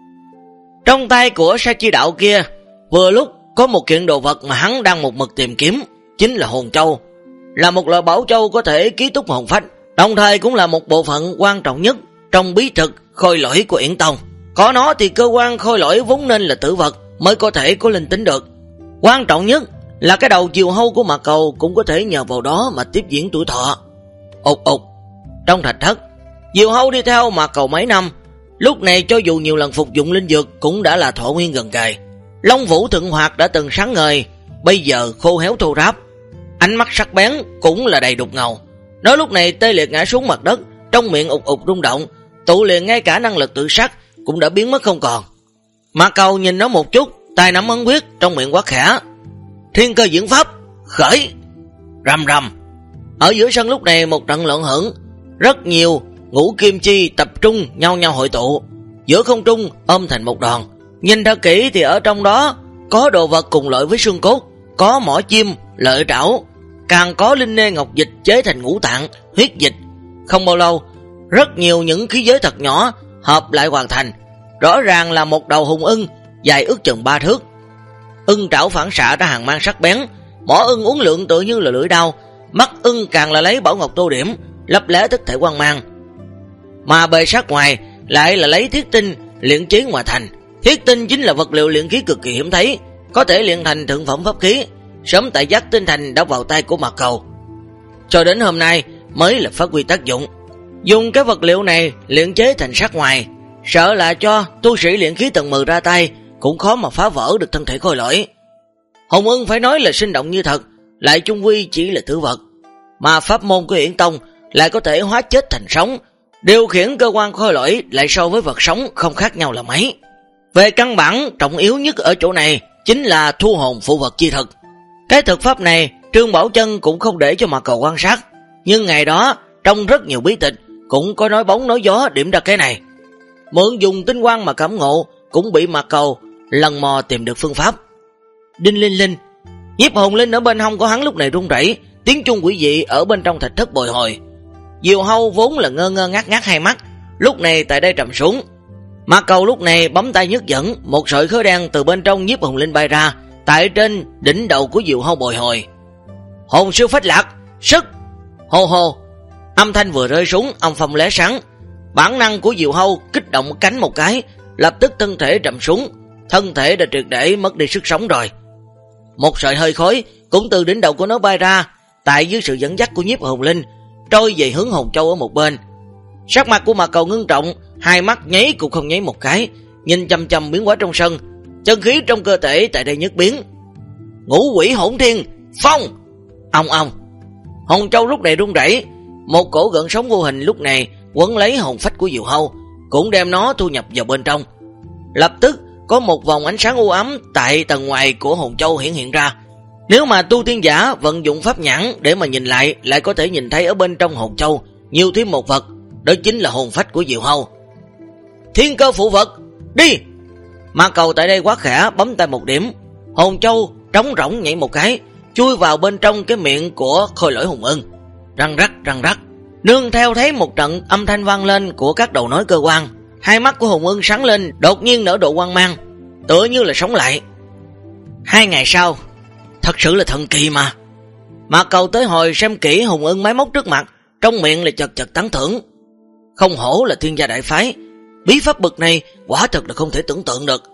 Trong tay của Sa Chí Đạo kia vừa lúc có một kiện đồ vật mà hắn đang một mực tìm kiếm, chính là hồn châu, là một loại bảo châu có thể ký túc hồn phách, đồng thời cũng là một bộ phận quan trọng nhất trong bí thực khôi lỗi của Yển Tông. Có nó thì cơ quan khôi lỗi vốn nên là tử vật mới có thể có linh tính được. Quan trọng nhất là cái đầu diều hâu của Mạc Cầu cũng có thể nhờ vào đó mà tiếp diễn tuổi thọ. Ụt ụt. Trong thạch thất, diều hâu đi theo Mạc Cầu mấy năm, lúc này cho dù nhiều lần phục dụng linh dược cũng đã là thọ nguyên gần kề. Long Vũ Thượng Hoạt đã từng sáng ngời, bây giờ khô héo thô ráp, ánh mắt sắc bén cũng là đầy đục ngầu. Nó lúc này tê liệt ngã xuống mặt đất, trong miệng ụt ụt rung động, tụ liền ngay cả năng lực tự sát cũng đã biến mất không còn. Mạc Cầu nhìn nó một chút, tay nắm ấn quyết, trong miệng quát khẽ: Thiên Cơ Diễn Pháp, khởi! Rầm rầm. Ở giữa sân lúc này một trận loạn hưởng, rất nhiều ngũ kim chi tập trung nhau nhau hội tụ, giữa không trung ôm thành một đoàn. Nhìn thật kỹ thì ở trong đó có đồ vật cùng loại với xương cốt, có mỏ chim, lợi trảo, càng có linh nê ngọc dịch chế thành ngũ tạng, huyết dịch. Không bao lâu, rất nhiều những khí giới thật nhỏ hợp lại hoàn thành, rõ ràng là một đầu hùng ưng dài ước chừng 3 thước. Ưng trảo phản xạ ra hàng mang sắc bén, mỏ ưng uốn lượn tự như là lưỡi đao, mắt ưng càng là lấy bảo ngọc tô điểm, lấp lé thức thể quang mang. Mà bề sát ngoài lại là lấy thiết tinh luyện chế mà thành. Thiết tinh chính là vật liệu luyện khí cực kỳ hiếm thấy, có thể luyện thành thượng phẩm pháp khí. Sớm tại Giác Tinh Thành đã vào tay của Mạc Cầu, cho đến hôm nay mới là phát huy tác dụng. Dùng cái vật liệu này luyện chế thành sắc ngoài, sợ là cho tu sĩ luyện khí tầng 10 ra tay cũng khó mà phá vỡ được thân thể khôi lỗi. Hồng ưng phải nói là sinh động như thật, lại chung quy chỉ là tử vật, mà pháp môn của Yển Tông lại có thể hóa chết thành sống. Điều khiển cơ quan khôi lỗi lại so với vật sống không khác nhau là mấy. Về căn bản, trọng yếu nhất ở chỗ này chính là thu hồn phụ vật chi thực. Cái thực pháp này Trương Bảo Chân cũng không để cho Mạc Cầu quan sát, nhưng ngày đó trong rất nhiều bí tịch cũng có nói bóng nói gió điểm ra cái này. Mượn dùng tinh quang mà cảm ngộ cũng bị Mạc Cầu lần mò tìm được phương pháp. Đinh linh linh, nhiếp hồn linh ở bên hông của hắn lúc này rung rẩy, tiếng chuông quỷ dị ở bên trong thạch thất bồi hồi. Diều hâu vốn là ngơ ngơ ngác ngác hai mắt, lúc này tại đây trầm xuống. Mạc Cầu lúc này bấm tay nhấc dẫn, một sợi khói đen từ bên trong nhiếp hồn linh bay ra, tại trên đỉnh đầu của diều hâu bồi hồi. Hồn siêu phách lạc, sức! Hô hô! Âm thanh vừa rơi xuống, âm phong lóe sáng. Bản năng của Diều Hâu kích động cánh một cái, lập tức thân thể trầm xuống, thân thể đã triệt để mất đi sức sống rồi. Một sợi hơi khói cũng từ đỉnh đầu của nó bay ra, tại dưới sự dẫn dắt của Nhiếp Hồn Linh, trôi về hướng Hồn Châu ở một bên. Sắc mặt của Mạc Cầu ngưng trọng, hai mắt nháy cũng không nháy một cái, nhìn chằm chằm biến hóa trong sân, chân khí trong cơ thể tại đây nhất biến. Ngũ Quỷ Hỗn Thiên, phong! Ong ong. Hồn Châu lúc này rung rẩy, một cổ gợn sóng vô hình lúc này quấn lấy hồn phách của Diều Hâu, cũng đem nó thu nhập vào bên trong. Lập tức có một vòng ánh sáng u ám tại tầng ngoài của Hồn Châu hiện ra. Nếu mà tu tiên giả vận dụng pháp nhãn để mà nhìn lại có thể nhìn thấy ở bên trong Hồn Châu nhiều thêm một vật, đó chính là hồn phách của Diều Hâu. Thiên cơ phụ vật, đi! Mạc Cầu tại đây quá khẽ, bấm tay một điểm, Hồn Châu trống rỗng nhảy một cái, chui vào bên trong cái miệng của Khôi Lỗi Hùng Ưng. Răng rắc, nương theo thấy một trận âm thanh vang lên của các đầu nói cơ quan, hai mắt của Hùng Ưng sáng lên, đột nhiên nở độ quang mang, tựa như là sống lại. 2 ngày sau, thật sự là thần kỳ mà. Mạc Cầu tới hồi xem kỹ Hùng Ưng máy móc trước mặt, trong miệng là chật tán thưởng. Không hổ là thiên gia đại phái, bí pháp bực này quả thật là không thể tưởng tượng được.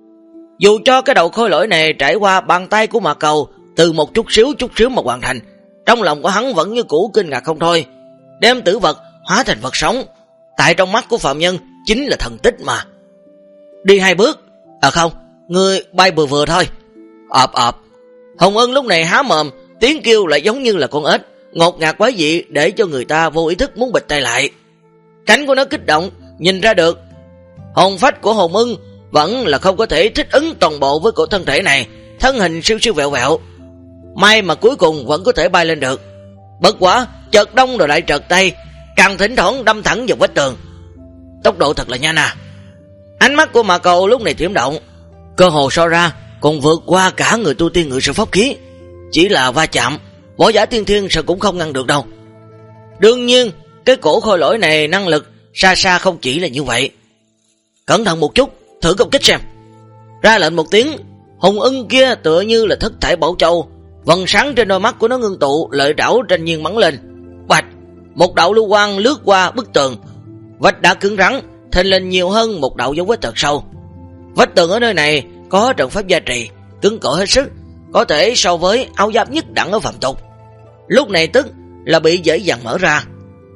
Dù cho cái đầu khôi lỗi này trải qua bàn tay của Mạc Cầu từ một chút xíu mà hoàn thành, trong lòng của hắn vẫn như cũ kinh ngạc không thôi. Đem tử vật hóa thành vật sống, tại trong mắt của phạm nhân chính là thần tích mà. Đi 2 bước, không, ngươi bay vừa thôi. Ọp. Hồng Ân lúc này há mồm, tiếng kêu lại giống như là con ếch, ngột ngạt quái dị để cho người ta vô ý thức muốn bịt tay lại. Cánh của nó kích động, nhìn ra được hồn phách của Hồng Ân vẫn là không có thể thích ứng toàn bộ với cổ thân thể này, thân hình siêu vẹo. May mà cuối cùng vẫn có thể bay lên được. Bất quả chợt đông rồi lại trợt tay, càng thỉnh thoảng đâm thẳng vào vách tường. Tốc độ thật là nhanh à. Ánh mắt của Mạc Cầu lúc này chuyển động, cơ hồ so ra còn vượt qua cả người tu tiên ngự sử pháp khí. Chỉ là va chạm, võ giả tiên thiên sao cũng không ngăn được đâu. Đương nhiên cái cổ khôi lỗi này năng lực xa không chỉ là như vậy. Cẩn thận một chút, thử công kích xem. Ra lệnh một tiếng, Hùng Ưng kia tựa như là thất thải bảo châu, vầng sáng trên đôi mắt của nó ngưng tụ, lợi trảo tranh nhiên bắn lên. Bạch, một đạo lưu quang lướt qua bức tường, vách đá cứng rắn thình lình nhiều hơn một đạo dấu vết thật sâu. Vách tường ở nơi này có trận pháp gia trì, cứng cỏi hết sức, có thể so với áo giáp nhất đẳng ở phạm tục. Lúc này tức là bị dễ dàng mở ra.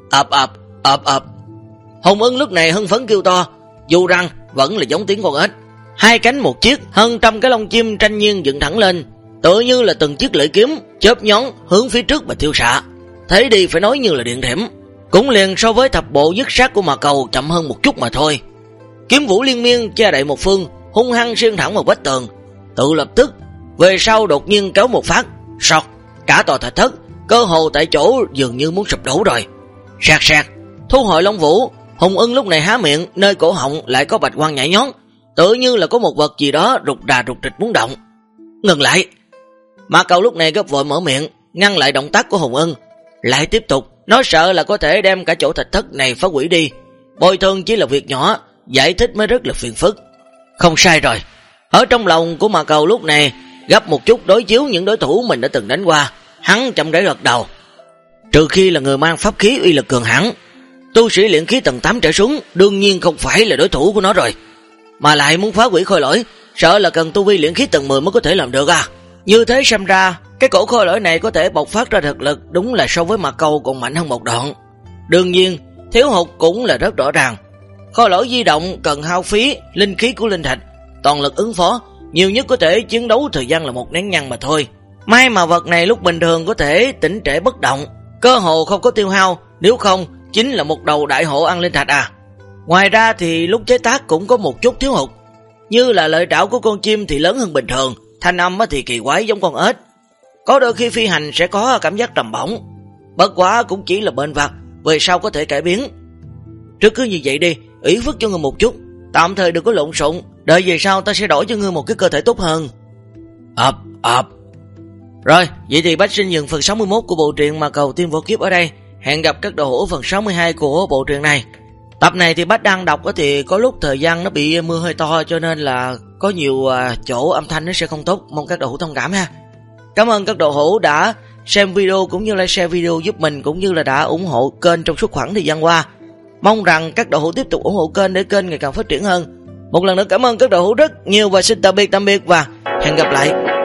ập. Hùng Ưng lúc này hưng phấn kêu to, dù rằng vẫn là giống tiếng con ếch. 2 cánh một chiếc, hơn 100 cái lông chim tranh nhiên dựng thẳng lên, tựa như là từng chiếc lưỡi kiếm chớp nhón hướng phía trước mà tiêu xạ. Thế đi phải nói như là điện thiểm, cũng liền so với thập bộ dứt sát của Mạc Cầu chậm hơn một chút mà thôi. Kiếm vũ liên miên che đậy một phương, hung hăng xuyên thẳng vào vách tường. Tự lập tức về sau đột nhiên kéo một phát, sọt, cả tòa thạch thất cơ hồ tại chỗ dường như muốn sụp đổ rồi. Sạc, thu hồi long vũ. Hùng Ưng lúc này há miệng, nơi cổ họng lại có bạch quang nhảy nhón, tựa như là có một vật gì đó rụt rịch muốn động. Ngừng lại. Mạc Cầu lúc này gấp vội mở miệng ngăn lại động tác của Hùng Ưng, lại tiếp tục, nó sợ là có thể đem cả chỗ thạch thất này phá hủy đi. Bồi thường chỉ là việc nhỏ, giải thích mới rất là phiền phức. Không sai rồi. Ở trong lòng của Mạc Cầu lúc này gấp một chút đối chiếu những đối thủ mình đã từng đánh qua, hắn chậm rãi gật đầu. Trừ khi là người mang pháp khí uy lực cường hãn, tu sĩ luyện khí tầng 8 trở xuống đương nhiên không phải là đối thủ của nó rồi. Mà lại muốn phá hủy khôi lỗi, sợ là cần tu vi luyện khí tầng 10 mới có thể làm được à. Như thế xem ra, cái cổ khôi lỗi này có thể bộc phát ra thực lực đúng là so với Mạc Cầu còn mạnh hơn một đoạn. Đương nhiên, thiếu hụt cũng là rất rõ ràng. Khôi lỗi di động cần hao phí linh khí của linh thạch, toàn lực ứng phó, nhiều nhất có thể chiến đấu thời gian là 1 nén nhang mà thôi. May mà vật này lúc bình thường có thể tĩnh trệ bất động, cơ hồ không có tiêu hao, nếu không chính là một đầu đại hộ ăn linh thạch à. Ngoài ra thì lúc chế tác cũng có một chút thiếu hụt, như là lợi trảo của con chim thì lớn hơn bình thường, thanh âm thì kỳ quái giống con ếch, có đôi khi phi hành sẽ có cảm giác trầm bổng. Bất quá cũng chỉ là bên vặt, về sau có thể cải biến. Trước cứ như vậy đi, ủy phức cho ngươi một chút, tạm thời đừng có lộn xộn, đợi về sau ta sẽ đổi cho ngươi một cái cơ thể tốt hơn. Rồi, vậy thì Bách Sinh dừng phần 61 của bộ truyện Mạc Cầu Tiên Vô Kiếp ở đây. Hẹn gặp các đồ hữu phần 62 của bộ truyện này. Tập này thì Bách đang đọc thì có lúc thời gian nó bị mưa hơi to, cho nên là có nhiều chỗ âm thanh nó sẽ không tốt, mong các đồ hữu thông cảm ha. Cảm ơn các đồ hữu đã xem video cũng như like share video giúp mình, cũng như là đã ủng hộ kênh trong suốt khoảng thời gian qua. Mong rằng các đội hữu tiếp tục ủng hộ kênh để kênh ngày càng phát triển hơn. Một lần nữa cảm ơn các đội hữu rất nhiều và xin tạm biệt và hẹn gặp lại.